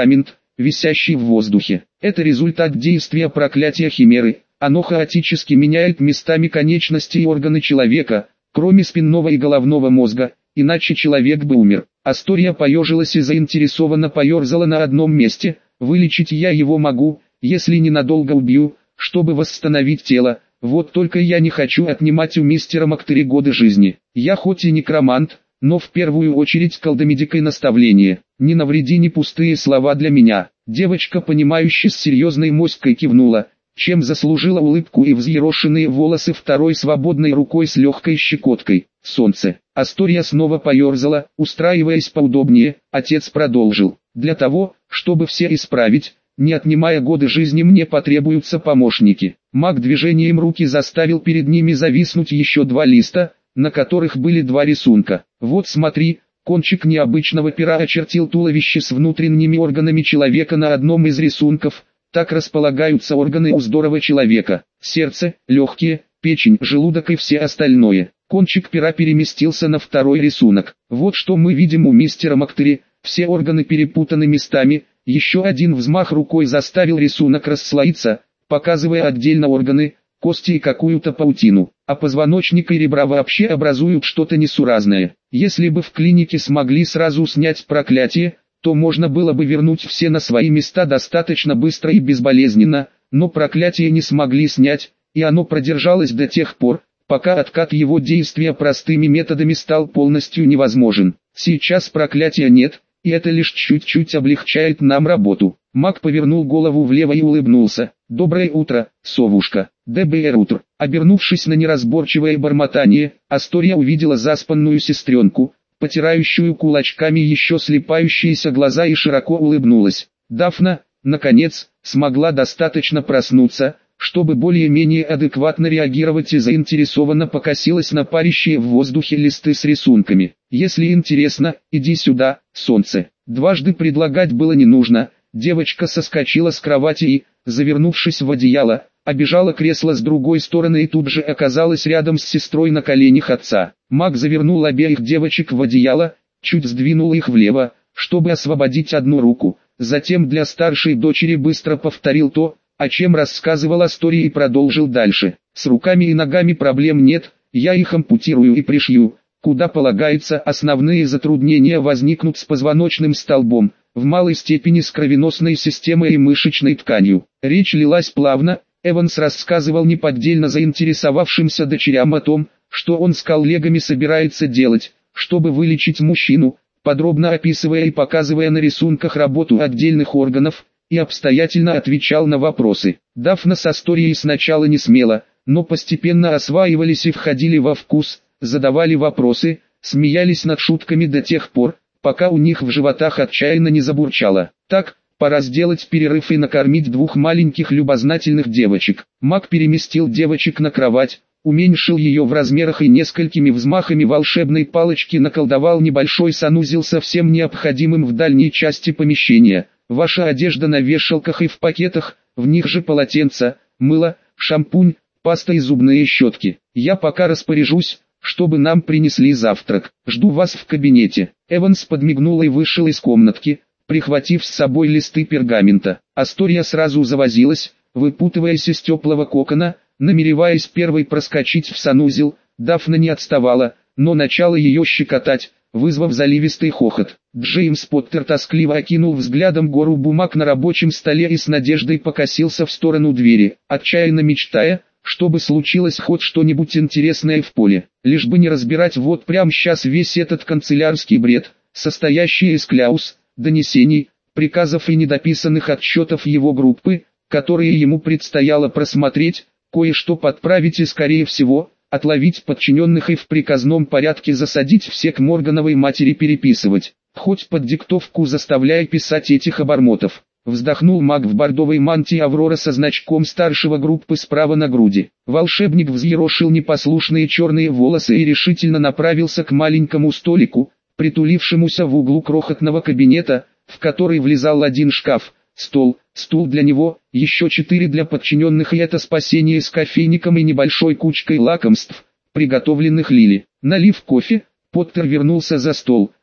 [SPEAKER 1] висящий в воздухе. Это результат действия проклятия Химеры. Оно хаотически меняет местами конечности и органы человека, кроме спинного и головного мозга, иначе человек бы умер. Астория поежилась и заинтересованно поерзала на одном месте. Вылечить я его могу, если ненадолго убью, чтобы восстановить тело. Вот только я не хочу отнимать у мистера Мактери годы жизни. Я хоть и некромант, но в первую очередь колдомедик и наставление. Не навреди, не пустые слова для меня. Девочка, понимающе с серьезной моськой кивнула, чем заслужила улыбку и взъерошенные волосы второй свободной рукой с легкой щекоткой. Солнце. Астория снова поерзала, устраиваясь поудобнее. Отец продолжил. Для того, чтобы все исправить, не отнимая годы жизни, мне потребуются помощники. Маг движением руки заставил перед ними зависнуть еще 2 листа, на которых были 2 рисунка. Вот смотри, кончик необычного пера очертил туловище с внутренними органами человека на одном из рисунков. Так располагаются органы у здорового человека: сердце, легкие, печень, желудок и все остальное. Кончик пера переместился на второй рисунок. Вот что мы видим у мистера Мактери, все органы перепутаны местами. Еще один взмах рукой заставил рисунок расслоиться, показывая отдельно органы, кости и какую-то паутину. А позвоночник и ребра вообще образуют что-то несуразное. Если бы в клинике смогли сразу снять проклятие, то можно было бы вернуть все на свои места достаточно быстро и безболезненно, но проклятие не смогли снять, и оно продержалось до тех пор, пока откат его действия простыми методами стал полностью невозможен. Сейчас проклятия нет, и это лишь чуть-чуть облегчает нам работу. Маг повернул голову влево и улыбнулся. «Доброе утро, совушка». ДБР утро. Обернувшись на неразборчивое бормотание, Астория увидела заспанную сестренку, потирающую кулачками еще слепающиеся глаза, и широко улыбнулась. Дафна, наконец, смогла достаточно проснуться, чтобы более-менее адекватно реагировать, и заинтересованно покосилась на парящие в воздухе листы с рисунками. «Если интересно, иди сюда, солнце». Дважды предлагать было не нужно. Девочка соскочила с кровати и, завернувшись в одеяло, обежала кресло с другой стороны и тут же оказалась рядом с сестрой на коленях отца. Маг завернул обеих девочек в одеяло, чуть сдвинул их влево, чтобы освободить одну руку. Затем для старшей дочери быстро повторил то, о чем рассказывал Астории, и продолжил дальше. «С руками и ногами проблем нет, я их ампутирую и пришью. Куда полагается, основные затруднения возникнут с позвоночным столбом, в малой степени с кровеносной системой и мышечной тканью». Речь лилась плавно. Эванс рассказывал неподдельно заинтересовавшимся дочерям о том, что он с коллегами собирается делать, чтобы вылечить мужчину, подробно описывая и показывая на рисунках работу отдельных органов, и обстоятельно отвечал на вопросы. Дафна с Асторией сначала не смело, но постепенно осваивались и входили во вкус, задавали вопросы, смеялись над шутками до тех пор, пока у них в животах отчаянно не забурчало. «Так, пора сделать перерыв и накормить 2 маленьких любознательных девочек». Маг переместил девочек на кровать, уменьшил ее в размерах и несколькими взмахами волшебной палочки наколдовал небольшой санузел со всем необходимым в дальней части помещения. «Ваша одежда на вешалках и в пакетах, в них же полотенца, мыло, шампунь, паста и зубные щетки. Я пока распоряжусь, чтобы нам принесли завтрак. Жду вас в кабинете». Эванс подмигнул и вышел из комнатки, прихватив с собой листы пергамента. Астория сразу завозилась, выпутываясь из теплого кокона, намереваясь первой проскочить в санузел. Дафна не отставала, но начала ее щекотать, вызвав заливистый хохот. Джеймс Поттер тоскливо окинул взглядом гору бумаг на рабочем столе и с надеждой покосился в сторону двери, отчаянно мечтая, чтобы случилось хоть что-нибудь интересное в поле, лишь бы не разбирать вот прямо сейчас весь этот канцелярский бред, состоящий из кляус, донесений, приказов и недописанных отчетов его группы, которые ему предстояло просмотреть, кое-что подправить и, скорее всего, отловить подчиненных и в приказном порядке засадить всех к Моргановой матери переписывать, хоть под диктовку заставляя писать этих обормотов. Вздохнул маг в бордовой мантии Аврора со значком старшего группы справа на груди. Волшебник взъерошил непослушные черные волосы и решительно направился к маленькому столику, притулившемуся в углу крохотного кабинета, в который влезал один шкаф, стол, стул для него, еще 4 для подчиненных, и это спасение с кофейником и небольшой кучкой лакомств, приготовленных Лили. Налив кофе, Поттер вернулся за стол,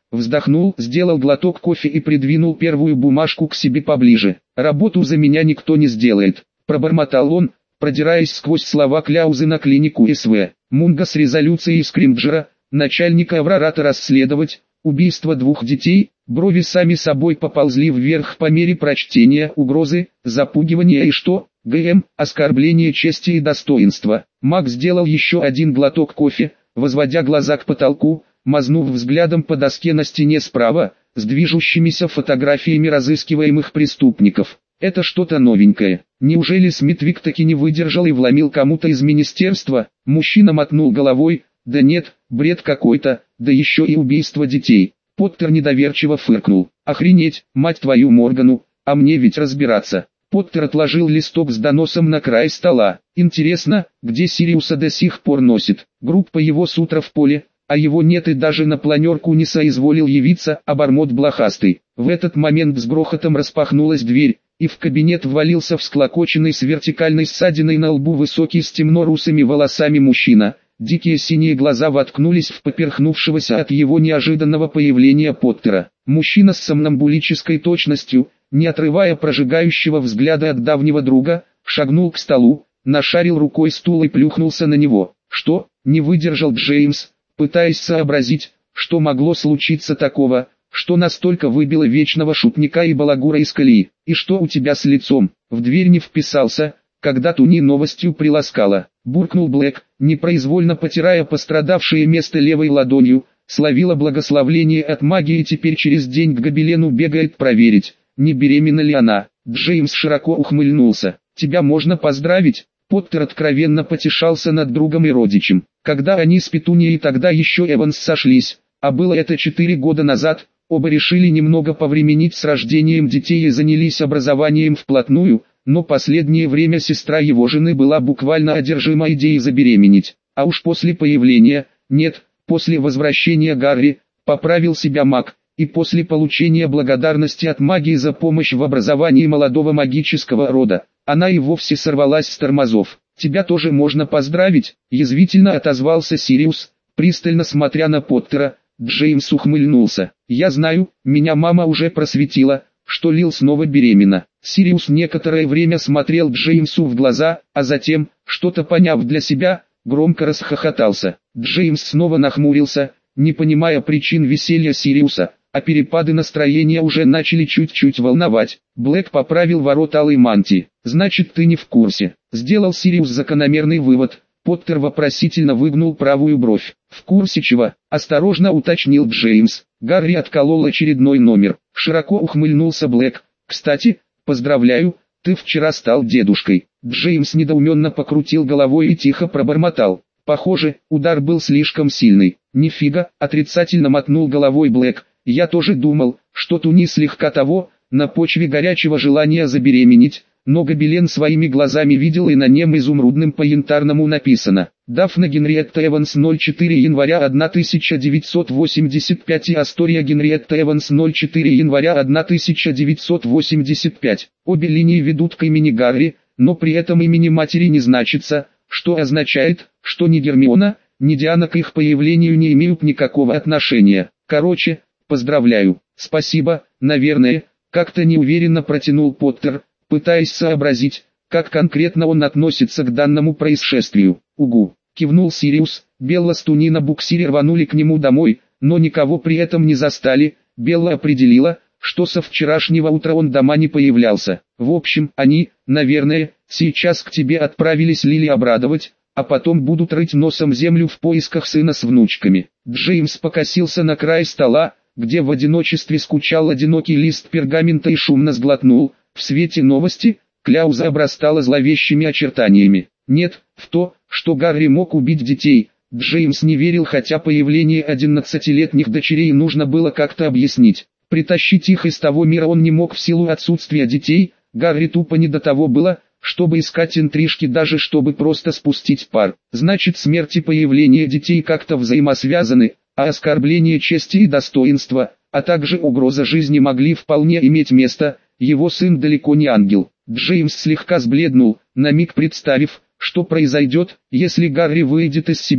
[SPEAKER 1] Вздохнул, сделал глоток кофе и придвинул первую бумажку к себе поближе. «Работу за меня никто не сделает», — пробормотал он, продираясь сквозь слова кляузы на клинику СВ. Мунга с резолюцией Скримджера, начальника Аврората расследовать убийство 2 детей. Брови сами собой поползли вверх по мере прочтения угрозы, запугивания и что? ГМ, оскорбление чести и достоинства. Мак сделал еще один глоток кофе, возводя глаза к потолку, мазнув взглядом по доске на стене справа, с движущимися фотографиями разыскиваемых преступников. Это что-то новенькое. Неужели Смитвик таки не выдержал и вломил кому-то из министерства? Мужчина мотнул головой. Да нет, бред какой-то, да еще и убийство детей. Поттер недоверчиво фыркнул. Охренеть, мать твою Моргану, а мне ведь разбираться. Поттер отложил листок с доносом на край стола. Интересно, где Сириуса до сих пор носит? Группа его с утра в поле, а его нет и даже на планерку не соизволил явиться, обормот блохастый. В этот момент с грохотом распахнулась дверь, и в кабинет ввалился всклокоченный с вертикальной ссадиной на лбу высокий с темно-русыми волосами мужчина. Дикие синие глаза воткнулись в поперхнувшегося от его неожиданного появления Поттера. Мужчина с сомнамбулической точностью, не отрывая прожигающего взгляда от давнего друга, шагнул к столу, нашарил рукой стул и плюхнулся на него. «Что?» — не выдержал Джеймс, пытаясь сообразить, что могло случиться такого, что настолько выбило вечного шутника и балагура из колеи. «И что у тебя с лицом?» В дверь не вписался, когда Туни новостью приласкала. Буркнул Блэк, непроизвольно потирая пострадавшее место левой ладонью, словила благословление от магии и теперь через день к гобелену бегает проверить, не беременна ли она. Джеймс широко ухмыльнулся. «Тебя можно поздравить?» Поттер откровенно потешался над другом и родичем. Когда они с Петунией тогда еще Эванс сошлись, а было это 4 года назад, оба решили немного повременить с рождением детей и занялись образованием вплотную, но последнее время сестра его жены была буквально одержима идеей забеременеть. А уж после появления, нет, после возвращения Гарри, поправил себя маг, и после получения благодарности от магии за помощь в образовании молодого магического рода, она и вовсе сорвалась с тормозов. «Тебя тоже можно поздравить», — язвительно отозвался Сириус, пристально смотря на Поттера. Джеймс ухмыльнулся. «Я знаю, меня мама уже просветила, что Лил снова беременна». Сириус некоторое время смотрел Джеймсу в глаза, а затем, что-то поняв для себя, громко расхохотался. Джеймс снова нахмурился, не понимая причин веселья Сириуса, а перепады настроения уже начали чуть-чуть волновать. Блэк поправил ворот алой мантии. «Значит, ты не в курсе», — сделал Сириус закономерный вывод. Поттер вопросительно выгнул правую бровь. «В курсе чего?» — осторожно уточнил Джеймс. Гарри отколол очередной номер. Широко ухмыльнулся Блэк. «Кстати, поздравляю, ты вчера стал дедушкой». Джеймс недоуменно покрутил головой и тихо пробормотал. «Похоже, удар был слишком сильный». «Нифига», — отрицательно мотнул головой Блэк. «Я тоже думал, что Туни слегка того, на почве горячего желания забеременеть». Но гобелен своими глазами видел, и на нем изумрудным по-янтарному написано: Дафна Генриетта Эванс 04 января 1985 и Астория Генриетта Эванс 04 января 1985. Обе линии ведут к имени Гарри, но при этом имени матери не значится, что означает, что ни Гермиона, ни Диана к их появлению не имеют никакого отношения. Короче, поздравляю. Спасибо, наверное, как-то неуверенно протянул Поттер, пытаясь сообразить, как конкретно он относится к данному происшествию. «Угу», — кивнул Сириус. Белла с Туни на буксире рванули к нему домой, но никого при этом не застали. Белла определила, что со вчерашнего утра он дома не появлялся. В общем, они, наверное, сейчас к тебе отправились Лили обрадовать, а потом будут рыть носом землю в поисках сына с внучками. Джеймс покосился на край стола, где в одиночестве скучал одинокий лист пергамента, и шумно сглотнул. В свете новости, кляуза обрастала зловещими очертаниями. Нет, в то, что Гарри мог убить детей, Джеймс не верил, хотя появление 11-летних дочерей нужно было как-то объяснить. Притащить их из того мира он не мог в силу отсутствия детей, Гарри тупо не до того было, чтобы искать интрижки, даже чтобы просто спустить пар. Значит, смерть и появление детей как-то взаимосвязаны, а оскорбление чести и достоинства, а также угроза жизни могли вполне иметь место. Его сын далеко не ангел. Джеймс слегка сбледнул, на миг представив, что произойдет, если Гарри выйдет из себя,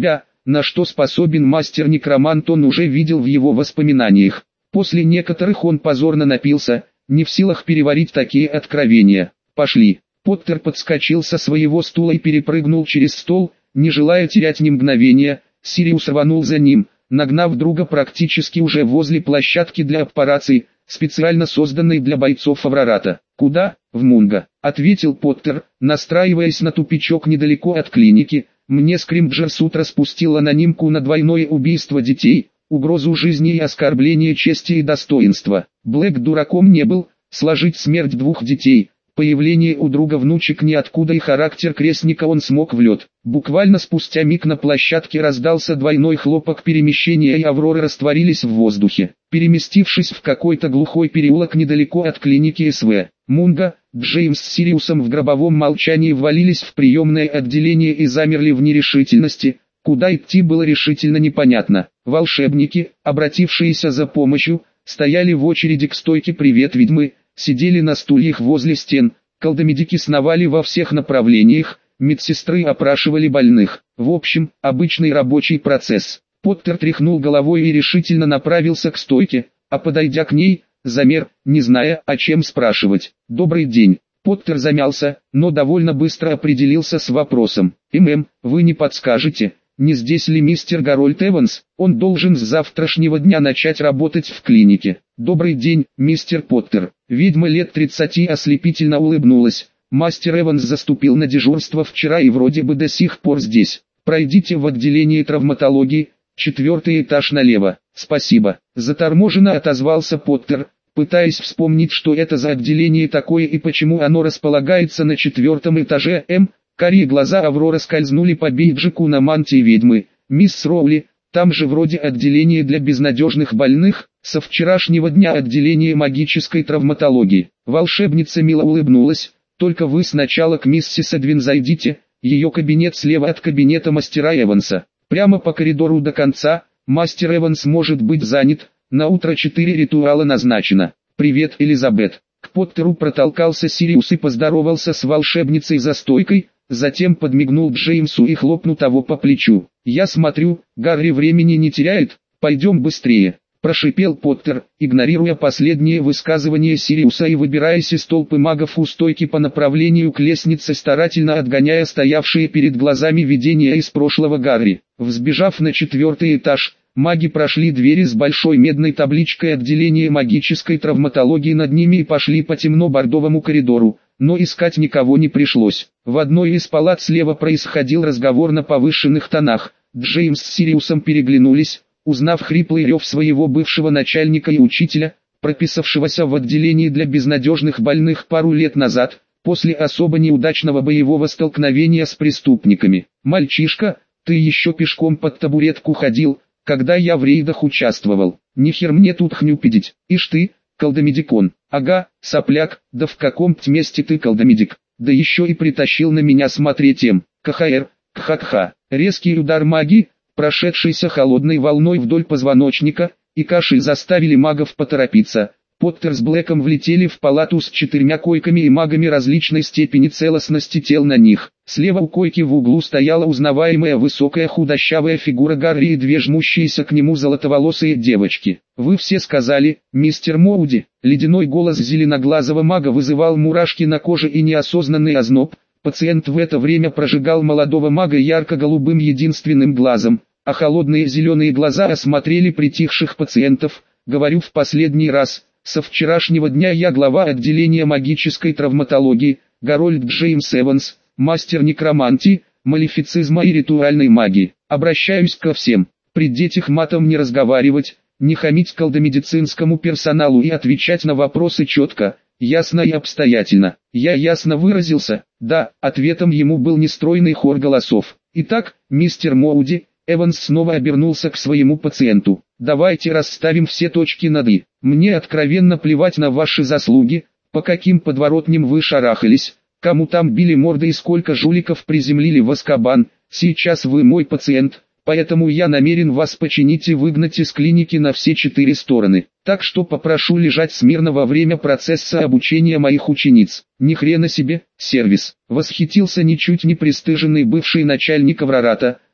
[SPEAKER 1] На что способен мастер-некромант, он уже видел в его воспоминаниях. После некоторых он позорно напился, не в силах переварить такие откровения. «Пошли». Поттер подскочил со своего стула и перепрыгнул через стол, не желая терять ни мгновения. Сириус рванул за ним, нагнав друга практически уже возле площадки для операций, специально созданной для бойцов Аврората. «Куда?» «В Мунго», — ответил Поттер, настраиваясь на тупичок недалеко от клиники. «Мне Скримджер с утра спустил анонимку на двойное убийство детей, угрозу жизни и оскорбление чести и достоинства. Блэк дураком не был, сложить смерть двух детей, появление у друга внучек ниоткуда и характер крестника он смог в лед». Буквально спустя миг на площадке раздался двойной хлопок перемещения, и Авроры растворились в воздухе, переместившись в какой-то глухой переулок недалеко от клиники СВ. Мунго, Джеймс с Сириусом в гробовом молчании ввалились в приемное отделение и замерли в нерешительности. Куда идти было решительно непонятно. Волшебники, обратившиеся за помощью, стояли в очереди к стойке «Привет, ведьмы», сидели на стульях возле стен, колдомедики сновали во всех направлениях, медсестры опрашивали больных. В общем, обычный рабочий процесс. Поттер тряхнул головой и решительно направился к стойке, а подойдя к ней, замер, не зная, о чем спрашивать. «Добрый день». Поттер замялся, но довольно быстро определился с вопросом. Вы не подскажете, не здесь ли мистер Гарольд Эванс? Он должен с завтрашнего дня начать работать в клинике». «Добрый день, мистер Поттер». Ведьма лет 30 ослепительно улыбнулась. «Мастер Эванс заступил на дежурство вчера и вроде бы до сих пор здесь. Пройдите в отделение травматологии, 4-й этаж налево». «Спасибо». Заторможенно отозвался Поттер, пытаясь вспомнить, что это за отделение такое и почему оно располагается на 4-м этаже. Карие глаза Авроры скользнули по бейджику на мантии ведьмы. «Мисс Роули, там же вроде отделение для безнадежных больных, со вчерашнего дня отделение магической травматологии». Волшебница мило улыбнулась. «Только вы сначала к миссис Эдвин зайдите, ее кабинет слева от кабинета мастера Эванса. Прямо по коридору до конца, мастер Эванс может быть занят, на утро 4 ритуала назначено». «Привет, Элизабет». К Поттеру протолкался Сириус и поздоровался с волшебницей за стойкой, затем подмигнул Джеймсу и хлопнул того по плечу. «Я смотрю, Гарри времени не теряет, пойдем быстрее», – прошипел Поттер, игнорируя последнее высказывание Сириуса и выбираясь из толпы магов у стойки по направлению к лестнице, старательно отгоняя стоявшие перед глазами видения из прошлого Гарри. Взбежав на 4-й этаж, маги прошли двери с большой медной табличкой «Отделение магической травматологии» над ними и пошли по темно-бордовому коридору, но искать никого не пришлось. В одной из палат слева происходил разговор на повышенных тонах. Джеймс с Сириусом переглянулись, узнав хриплый рев своего бывшего начальника и учителя, прописавшегося в отделении для безнадежных больных пару лет назад, после особо неудачного боевого столкновения с преступниками. «Мальчишка, ты еще пешком под табуретку ходил, когда я в рейдах участвовал. Не хер мне тут хнюпидить. Ишь ты, колдомедикон». «Ага, сопляк, да в каком-то месте ты колдомедик. Да еще и притащил на меня смотреть КХР, кха-кха». Резкий удар магии, прошедшийся холодной волной вдоль позвоночника, и кашель заставили магов поторопиться. Поттер с Блэком влетели в палату с 4 койками и магами различной степени целостности тел на них. Слева у койки в углу стояла узнаваемая высокая худощавая фигура Гарри и 2 жмущиеся к нему золотоволосые девочки. «Вы все сказали, мистер Моуди». Ледяной голос зеленоглазого мага вызывал мурашки на коже и неосознанный озноб. Пациент в это время прожигал молодого мага ярко-голубым единственным глазом, а холодные зеленые глаза осмотрели притихших пациентов. «Говорю в последний раз, со вчерашнего дня я глава отделения магической травматологии, Гарольд Джеймс Эванс, мастер некромантии, малефицизма и ритуальной магии. Обращаюсь ко всем, при детях матом не разговаривать, не хамить колдомедицинскому персоналу и отвечать на вопросы четко, ясно и обстоятельно». «Я ясно выразился?» «Да», ответом ему был нестройный хор голосов. «Итак, мистер Моуди», Эванс снова обернулся к своему пациенту. «Давайте расставим все точки над «и». Мне откровенно плевать на ваши заслуги, по каким подворотням вы шарахались, кому там били морды и сколько жуликов приземлили в Азкабан. Сейчас вы мой пациент, поэтому я намерен вас починить и выгнать из клиники на все 4 стороны. Так что попрошу лежать смирно во время процесса обучения моих учениц». «Ни хрена себе, сервис!» — восхитился ничуть не пристыженный бывший начальник Аврората.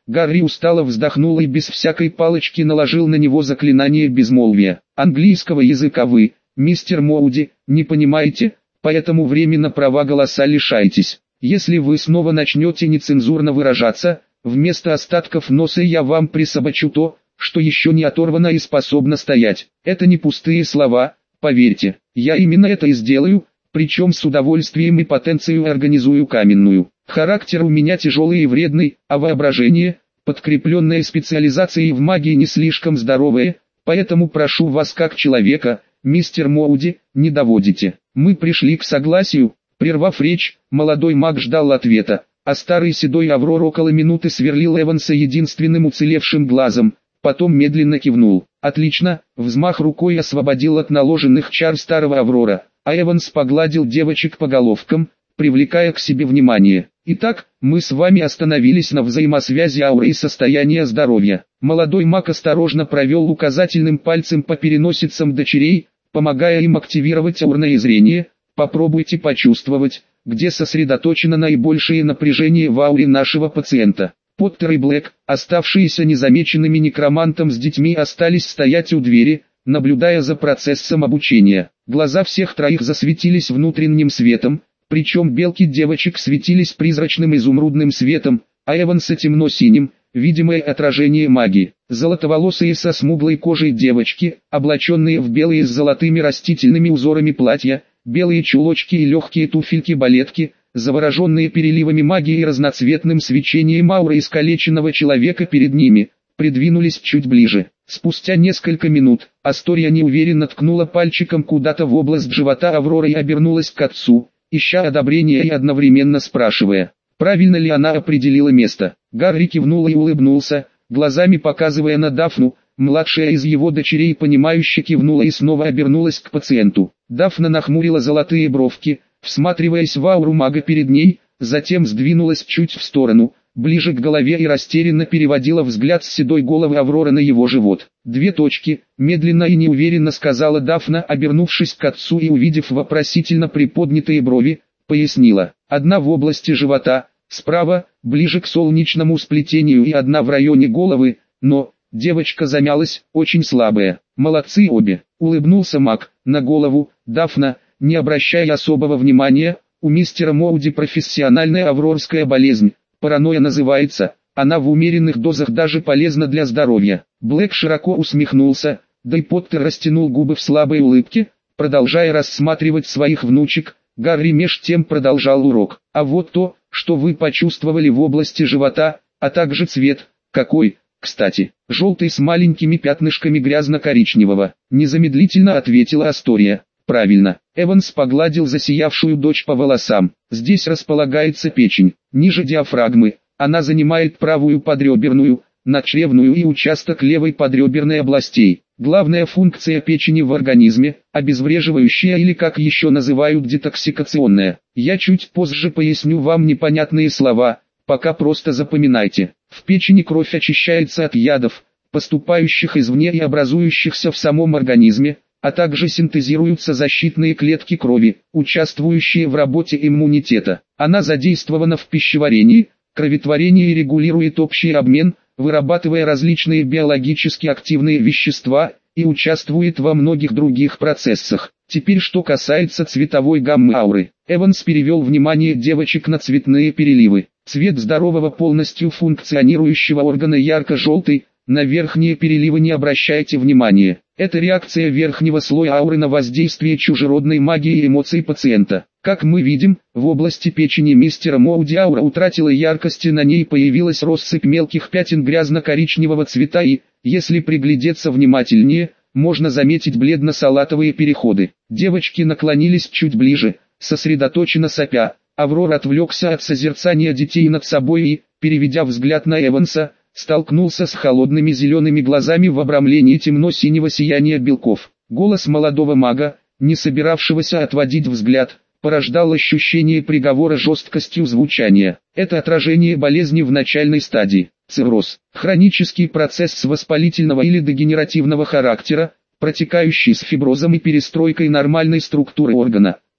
[SPEAKER 1] Гарри устало вздохнул и без всякой палочки наложил на него заклинание безмолвия. Английского языка вы, мистер Моуди, не понимаете, поэтому временно права голоса лишаетесь. Если вы снова начнете нецензурно выражаться, вместо остатков носа я вам присобачу то, что еще не оторвано и способно стоять. Это не пустые слова, поверьте, я именно это и сделаю, причем с удовольствием и потенцией организую каменную. Характер у меня тяжелый и вредный, а воображение, подкрепленное специализацией в магии, не слишком здоровое, поэтому прошу вас как человека, мистер Моуди, не доводите. Мы пришли к согласию. Прервав речь, молодой маг ждал ответа, а старый седой Аврор около минуты сверлил Эванса единственным уцелевшим глазом, потом медленно кивнул. Отлично, взмах рукой освободил от наложенных чар старого Аврора, а Эванс погладил девочек по головкам, привлекая к себе внимание. Итак, мы с вами остановились на взаимосвязи ауры и состояния здоровья. Молодой маг осторожно провел указательным пальцем по переносицам дочерей, помогая им активировать аурное зрение. Попробуйте почувствовать, где сосредоточено наибольшее напряжение в ауре нашего пациента. Поттер и Блэк, оставшиеся незамеченными некромантом с детьми, остались стоять у двери, наблюдая за процессом обучения. Глаза всех троих засветились внутренним светом, причем белки девочек светились призрачным изумрудным светом, а Эванса темно-синим, видимое отражение магии. Золотоволосые со смуглой кожей девочки, облаченные в белые с золотыми растительными узорами платья, белые чулочки и легкие туфельки-балетки, завороженные переливами магии и разноцветным свечением ауры искалеченного человека перед ними, придвинулись чуть ближе. Спустя несколько минут, Астория неуверенно ткнула пальчиком куда-то в область живота Авроры и обернулась к отцу, ища одобрения и одновременно спрашивая, правильно ли она определила место. Гарри кивнул и улыбнулся, глазами показывая на Дафну. Младшая из его дочерей понимающе кивнула и снова обернулась к пациенту. Дафна нахмурила золотые бровки, всматриваясь в ауру мага перед ней, затем сдвинулась чуть в сторону, ближе к голове, и растерянно переводила взгляд с седой головы Авроры на его живот. «Две точки», — медленно и неуверенно сказала Дафна, обернувшись к отцу и увидев вопросительно приподнятые брови, пояснила. «Одна в области живота, справа, ближе к солнечному сплетению, и одна в районе головы, но...» Девочка замялась, очень слабая. «Молодцы обе», — улыбнулся маг. «На голову, Дафна, не обращая особого внимания, у мистера Моуди профессиональная аврорская болезнь, паранойя называется, она в умеренных дозах даже полезна для здоровья». Блэк широко усмехнулся, да и Поттер растянул губы в слабой улыбке, продолжая рассматривать своих внучек. Гарри меж тем продолжал урок. «А вот то, что вы почувствовали в области живота, а также цвет, какой, кстати, желтый с маленькими пятнышками грязно-коричневого», незамедлительно ответила Астория. «Правильно». Эванс погладил засиявшую дочь по волосам. «Здесь располагается печень, ниже диафрагмы, она занимает правую подреберную, надчревную и участок левой подреберной областей. Главная функция печени в организме – обезвреживающая или, как еще называют, детоксикационная. Я чуть позже поясню вам непонятные слова, пока просто запоминайте. В печени кровь очищается от ядов, поступающих извне и образующихся в самом организме, а также синтезируются защитные клетки крови, участвующие в работе иммунитета. Она задействована в пищеварении, кроветворении и регулирует общий обмен, вырабатывая различные биологически активные вещества, и участвует во многих других процессах. Теперь что касается цветовой гаммы ауры. Эванс перевел внимание девочек на цветные переливы. Цвет здорового полностью функционирующего органа ярко-желтый, на верхние переливы не обращайте внимания. Это реакция верхнего слоя ауры на воздействие чужеродной магии и эмоций пациента. Как мы видим, в области печени мистера Моуди аура утратила яркость и на ней появилась россыпь мелких пятен грязно-коричневого цвета и, если приглядеться внимательнее, можно заметить бледно-салатовые переходы. Девочки наклонились чуть ближе, сосредоточенно сопя. Аврор отвлекся от созерцания детей над собой и, переведя взгляд на Эванса, столкнулся с холодными зелеными глазами в обрамлении темно-синего сияния белков. Голос молодого мага, не собиравшегося отводить взгляд, порождал ощущение приговора жесткостью звучания. Это отражение болезни в начальной стадии. Цирроз – хронический процесс воспалительного или дегенеративного характера, протекающий с фиброзом и перестройкой нормальной структуры органа.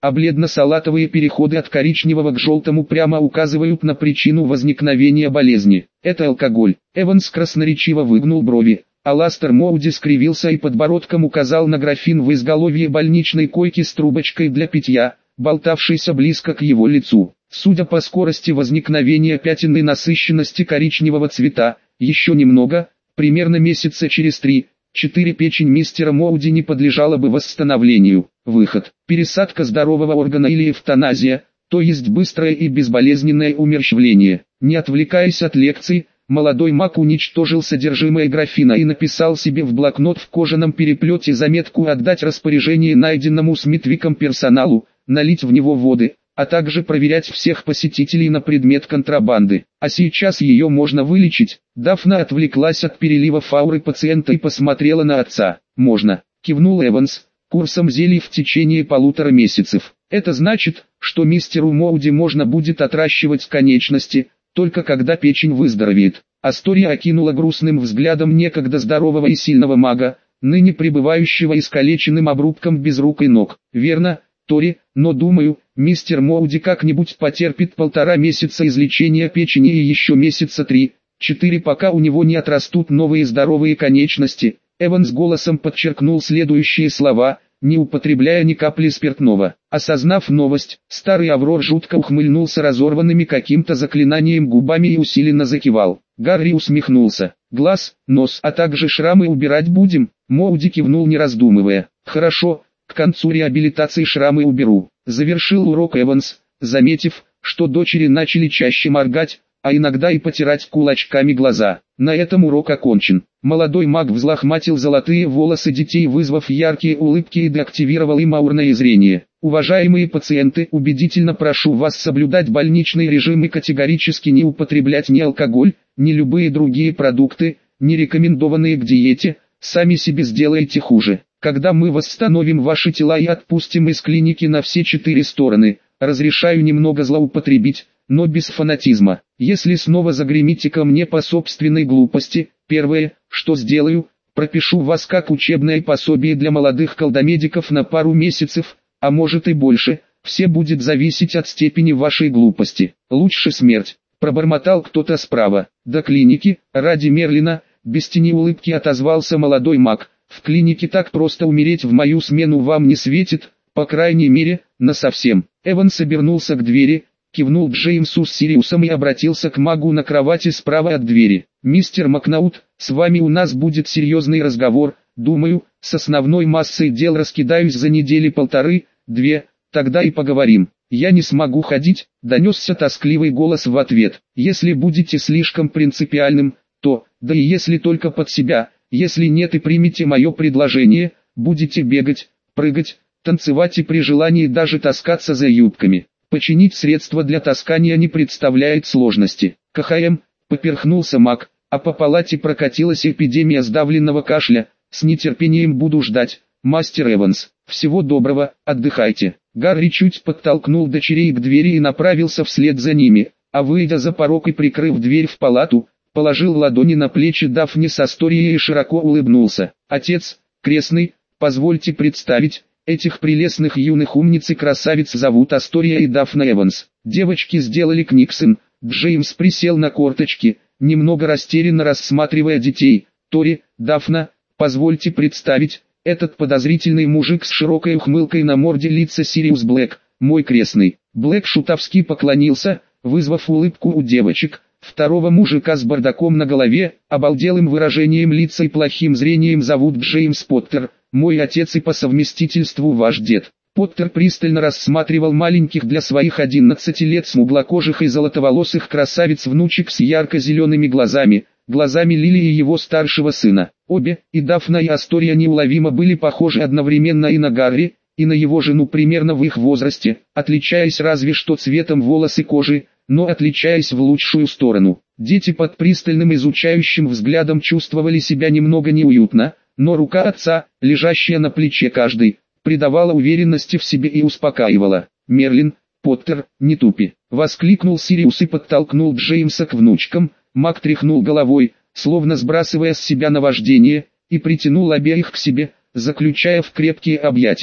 [SPEAKER 1] а бледно-салатовые переходы от коричневого к желтому прямо указывают на причину возникновения болезни. Это алкоголь. Эванс красноречиво выгнул брови. Аластер Моуди скривился и подбородком указал на графин в изголовье больничной койки с трубочкой для питья, болтавшийся близко к его лицу. Судя по скорости возникновения пятен и насыщенности коричневого цвета, еще немного, примерно месяца через 3-4 печень мистера Моуди не подлежала бы восстановлению. Выход. Пересадка здорового органа или эвтаназия, то есть быстрое и безболезненное умерщвление. Не отвлекаясь от лекций, молодой маг уничтожил содержимое графина и написал себе в блокнот в кожаном переплете заметку отдать распоряжение найденному Смитвиком персоналу, налить в него воды, а также проверять всех посетителей на предмет контрабанды. А сейчас ее можно вылечить. Дафна отвлеклась от перелива ауры пациента и посмотрела на отца. «Можно», — кивнул Эванс, — «курсом зелий в течение 1,5 месяцев. Это значит, что мистеру Моуди можно будет отращивать конечности, только когда печень выздоровеет». Астория окинула грустным взглядом некогда здорового и сильного мага, ныне пребывающего искалеченным обрубком без рук и ног. «Верно, Тори, но думаю, мистер Моуди как-нибудь потерпит 1,5 месяца излечения печени и еще месяца 3-4, пока у него не отрастут новые здоровые конечности». Эванс голосом подчеркнул следующие слова, не употребляя ни капли спиртного. Осознав новость, старый Аврор жутко ухмыльнулся разорванными каким-то заклинанием губами и усиленно закивал. Гарри усмехнулся. «Глаз, нос, а также шрамы убирать будем?» Моуди кивнул не раздумывая. «Хорошо, к концу реабилитации шрамы уберу», — завершил урок Эванс, заметив, что дочери начали чаще моргать, а иногда и потирать кулачками глаза. На этом урок окончен. Молодой маг взлохматил золотые волосы детей, вызвав яркие улыбки, и деактивировал им аурное зрение. «Уважаемые пациенты, убедительно прошу вас соблюдать больничный режим и категорически не употреблять ни алкоголь, ни любые другие продукты, не рекомендованные к диете, сами себе сделаете хуже. Когда мы восстановим ваши тела и отпустим из клиники на все 4 стороны, разрешаю немного злоупотребить, но без фанатизма. Если снова загремите ко мне по собственной глупости, первое, что сделаю, пропишу вас как учебное пособие для молодых колдомедиков на пару месяцев, а может и больше, все будет зависеть от степени вашей глупости. Лучше смерть», — пробормотал кто-то справа. «До клиники, ради Мерлина», — без тени улыбки отозвался молодой маг. «В клинике так просто умереть в мою смену вам не светит, по крайней мере, насовсем». Эванс обернулся к двери, кивнул Джеймсу с Сириусом и обратился к магу на кровати справа от двери. «Мистер Макнаут, с вами у нас будет серьезный разговор, думаю, с основной массой дел раскидаюсь за недели 1,5-2, тогда и поговорим». «Я не смогу ходить», — донесся тоскливый голос в ответ. «Если будете слишком принципиальным, то, да и если только под себя, если нет и примите мое предложение, будете бегать, прыгать, танцевать и при желании даже таскаться за юбками. Починить средства для таскания не представляет сложности». «КХМ», — поперхнулся маг, а по палате прокатилась эпидемия сдавленного кашля. «С нетерпением буду ждать, мастер Эванс. Всего доброго, отдыхайте». Гарри чуть подтолкнул дочерей к двери и направился вслед за ними, а выйдя за порог и прикрыв дверь в палату, положил ладони на плечи Дафни с Асторией и широко улыбнулся. «Отец, крестный, позвольте представить, этих прелестных юных умниц и красавиц зовут Астория и Дафна Эванс». Девочки сделали книксон, Джеймс присел на корточки, немного растерянно рассматривая детей. «Тори, Дафна, позвольте представить, этот подозрительный мужик с широкой ухмылкой на морде лица Сириус Блэк, мой крестный». Блэк шутовски поклонился, вызвав улыбку у девочек. Второго мужика с бардаком на голове, обалделым выражением лица и плохим зрением зовут Джеймс Поттер, мой отец и по совместительству ваш дед. Поттер пристально рассматривал маленьких для своих 11 лет смуглокожих и золотоволосых красавиц-внучек с ярко-зелеными глазами Лилии и его старшего сына. Обе, и Дафна и Астория, неуловимо были похожи одновременно и на Гарри, и на его жену примерно в их возрасте, отличаясь разве что цветом волос и кожи, но отличаясь в лучшую сторону. Дети под пристальным изучающим взглядом чувствовали себя немного неуютно, но рука отца, лежащая на плече каждой, придавала уверенности в себе и успокаивала. «Мерлин, Поттер, не тупи!» — воскликнул Сириус и подтолкнул Джеймса к внучкам. Маг тряхнул головой, словно сбрасывая с себя наваждение, и притянул обеих к себе, заключая в крепкие объятия.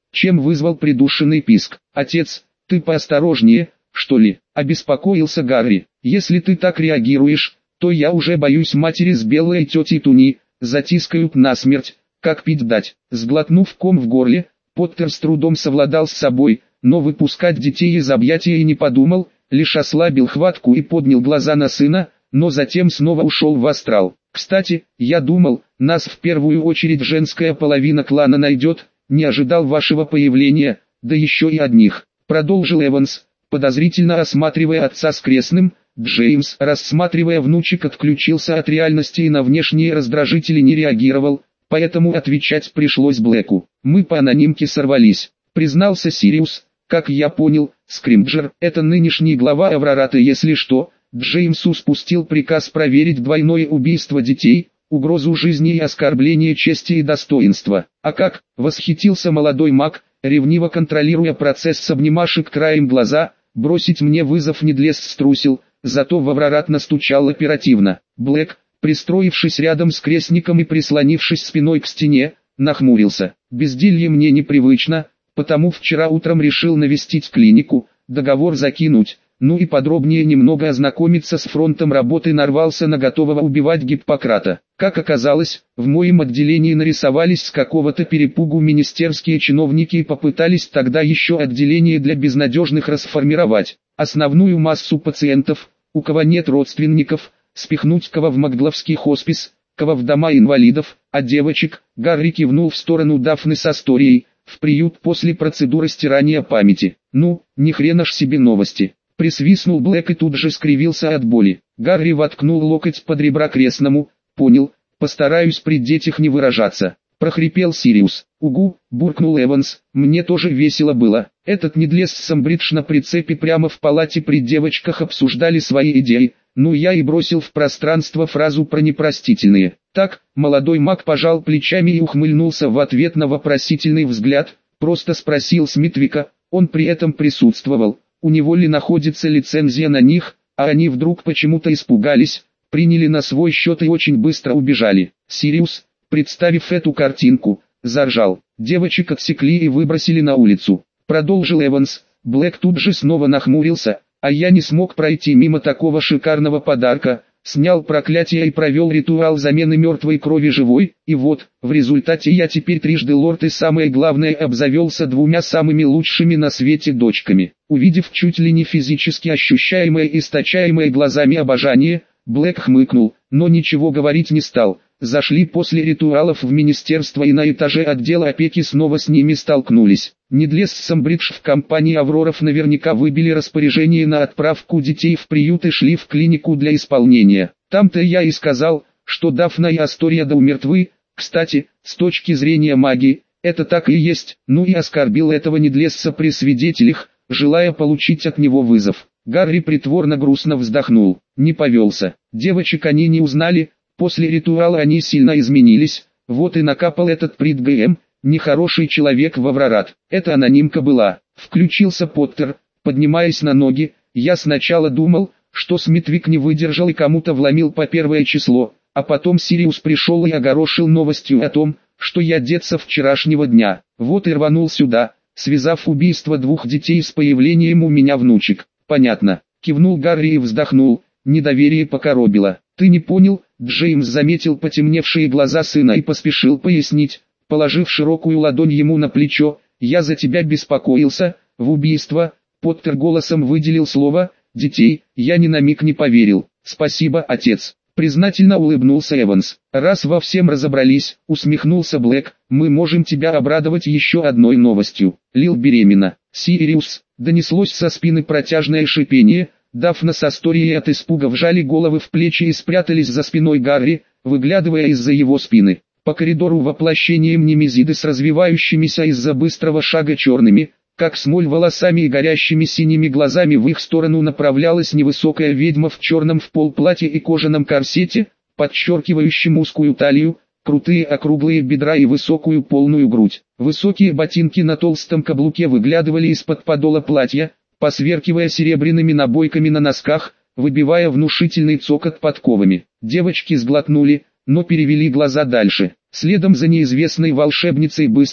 [SPEAKER 1] чем вызвал придушенный писк. «Отец, ты поосторожнее, что ли?» – обеспокоился Гарри. «Если ты так реагируешь, то я уже боюсь матери с белой тетей Туни, затискают насмерть, как пить дать». Сглотнув ком в горле, Поттер с трудом совладал с собой, но выпускать детей из объятия и не подумал, лишь ослабил хватку и поднял глаза на сына, но затем снова ушел в астрал. «Кстати, я думал, нас в первую очередь женская половина клана найдет, не ожидал вашего появления, да еще и одних», продолжил Эванс, подозрительно осматривая отца с крестным. Джеймс, рассматривая внучек, отключился от реальности и на внешние раздражители не реагировал, поэтому отвечать пришлось Блэку. «Мы по анонимке сорвались», признался Сириус. «Как я понял, Скримджер – это нынешний глава Эврората. Если что, Джеймсу спустил приказ проверить двойное убийство детей, угрозу жизни и оскорбление чести и достоинства». «А как?» – восхитился молодой маг, ревниво контролируя процесс с обнимашек краем глаза. «Бросить мне вызов Недлес струсил, зато в Эврорат настучал оперативно». Блэк, пристроившись рядом с крестником и прислонившись спиной к стене, нахмурился. «Безделье мне непривычно, потому вчера утром решил навестить клинику, договор закинуть, ну и подробнее немного ознакомиться с фронтом работы. Нарвался на готового убивать Гиппократа. Как оказалось, в моем отделении нарисовались с какого-то перепугу министерские чиновники и попытались тогда еще отделение для безнадежных расформировать. Основную массу пациентов, у кого нет родственников, спихнуть кого в Макдловский хоспис, кого в дома инвалидов, а девочек», Гарри кивнул в сторону Дафны с Асторией, «в приют после процедуры стирания памяти». «Ну, ни хрена ж себе новости», присвистнул Блэк и тут же скривился от боли. Гарри воткнул локоть под ребра крестному. «Понял, постараюсь при детях не выражаться», прохрипел Сириус. «Угу», буркнул Эванс, «мне тоже весело было». Этот Недлес с Самбридж на прицепе прямо в палате при девочках обсуждали свои идеи. Ну я и бросил в пространство фразу про непростительные. «Так», молодой маг пожал плечами и ухмыльнулся в ответ на вопросительный взгляд, просто спросил Смитвика, он при этом присутствовал, у него ли находится лицензия на них, а они вдруг почему-то испугались, приняли на свой счет и очень быстро убежали. Сириус, представив эту картинку, заржал. «Девочек отсекли и выбросили на улицу», продолжил Эванс. Блэк тут же снова нахмурился. «А я не смог пройти мимо такого шикарного подарка, снял проклятие и провел ритуал замены мертвой крови живой, и вот, в результате я теперь трижды лорд и самое главное обзавелся двумя самыми лучшими на свете дочками». Увидев чуть ли не физически ощущаемое и источаемое глазами обожание, Блэк хмыкнул, но ничего говорить не стал. Зашли после ритуалов в министерство и на этаже отдела опеки снова с ними столкнулись. Недлес с Самбридж в компании Авроров наверняка выбили распоряжение на отправку детей в приют и шли в клинику для исполнения. Там-то я и сказал, что Дафна и Астория да умертвы. Кстати, с точки зрения магии, это так и есть. Ну и оскорбил этого Недлесса при свидетелях, желая получить от него вызов. Гарри притворно грустно вздохнул. Не повелся. Девочек они не узнали. После ритуала они сильно изменились, вот и накапал этот Прит ГМ, нехороший человек в Аврорат. Это анонимка была. Включился Поттер, поднимаясь на ноги. Я сначала думал, что Смитвик не выдержал и кому-то вломил по первое число, а потом Сириус пришел и огорошил новостью о том, что я дед со вчерашнего дня. Вот и рванул сюда, связав убийство двух детей с появлением у меня внучек. «Понятно», кивнул Гарри и вздохнул, недоверие покоробило. «Ты не понял?» Джеймс заметил потемневшие глаза сына и поспешил пояснить, положив широкую ладонь ему на плечо. «Я за тебя беспокоился, в убийство». Поттер голосом выделил слово «детей», я ни на миг не поверил. «Спасибо, отец», признательно улыбнулся Эванс. «Раз во всем разобрались», усмехнулся Блэк, «мы можем тебя обрадовать еще одной новостью. Лил беременна». «Сириус», донеслось со спины протяжное шипение. Дафна с Асторией от испуга вжали головы в плечи и спрятались за спиной Гарри, выглядывая из-за его спины. По коридору воплощением Немезиды с развивающимися из-за быстрого шага черными, как смоль волосами и горящими синими глазами в их сторону направлялась невысокая ведьма в черном в пол платье и кожаном корсете, подчеркивающем узкую талию, крутые округлые бедра и высокую полную грудь. Высокие ботинки на толстом каблуке выглядывали из-под подола платья, посверкивая серебряными набойками на носках, выбивая внушительный цокот подковами. Девочки сглотнули, но перевели глаза дальше. Следом за неизвестной волшебницей быстро,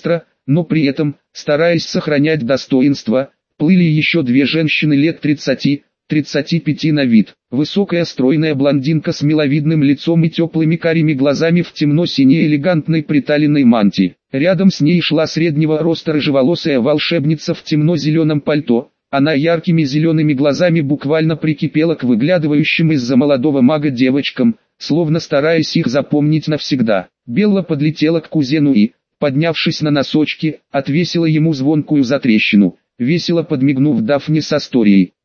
[SPEAKER 1] но при этом, стараясь сохранять достоинство, плыли еще две женщины лет 30-35 на вид. Высокая стройная блондинка с миловидным лицом и теплыми карими глазами в темно-синей элегантной приталенной мантии. Рядом с ней шла среднего роста рыжеволосая волшебница в темно-зеленом пальто. Она яркими зелеными глазами буквально прикипела к выглядывающим из-за молодого мага девочкам, словно стараясь их запомнить навсегда. Белла подлетела к кузену и, поднявшись на носочки, отвесила ему звонкую затрещину, весело подмигнув Дафне с Асторией.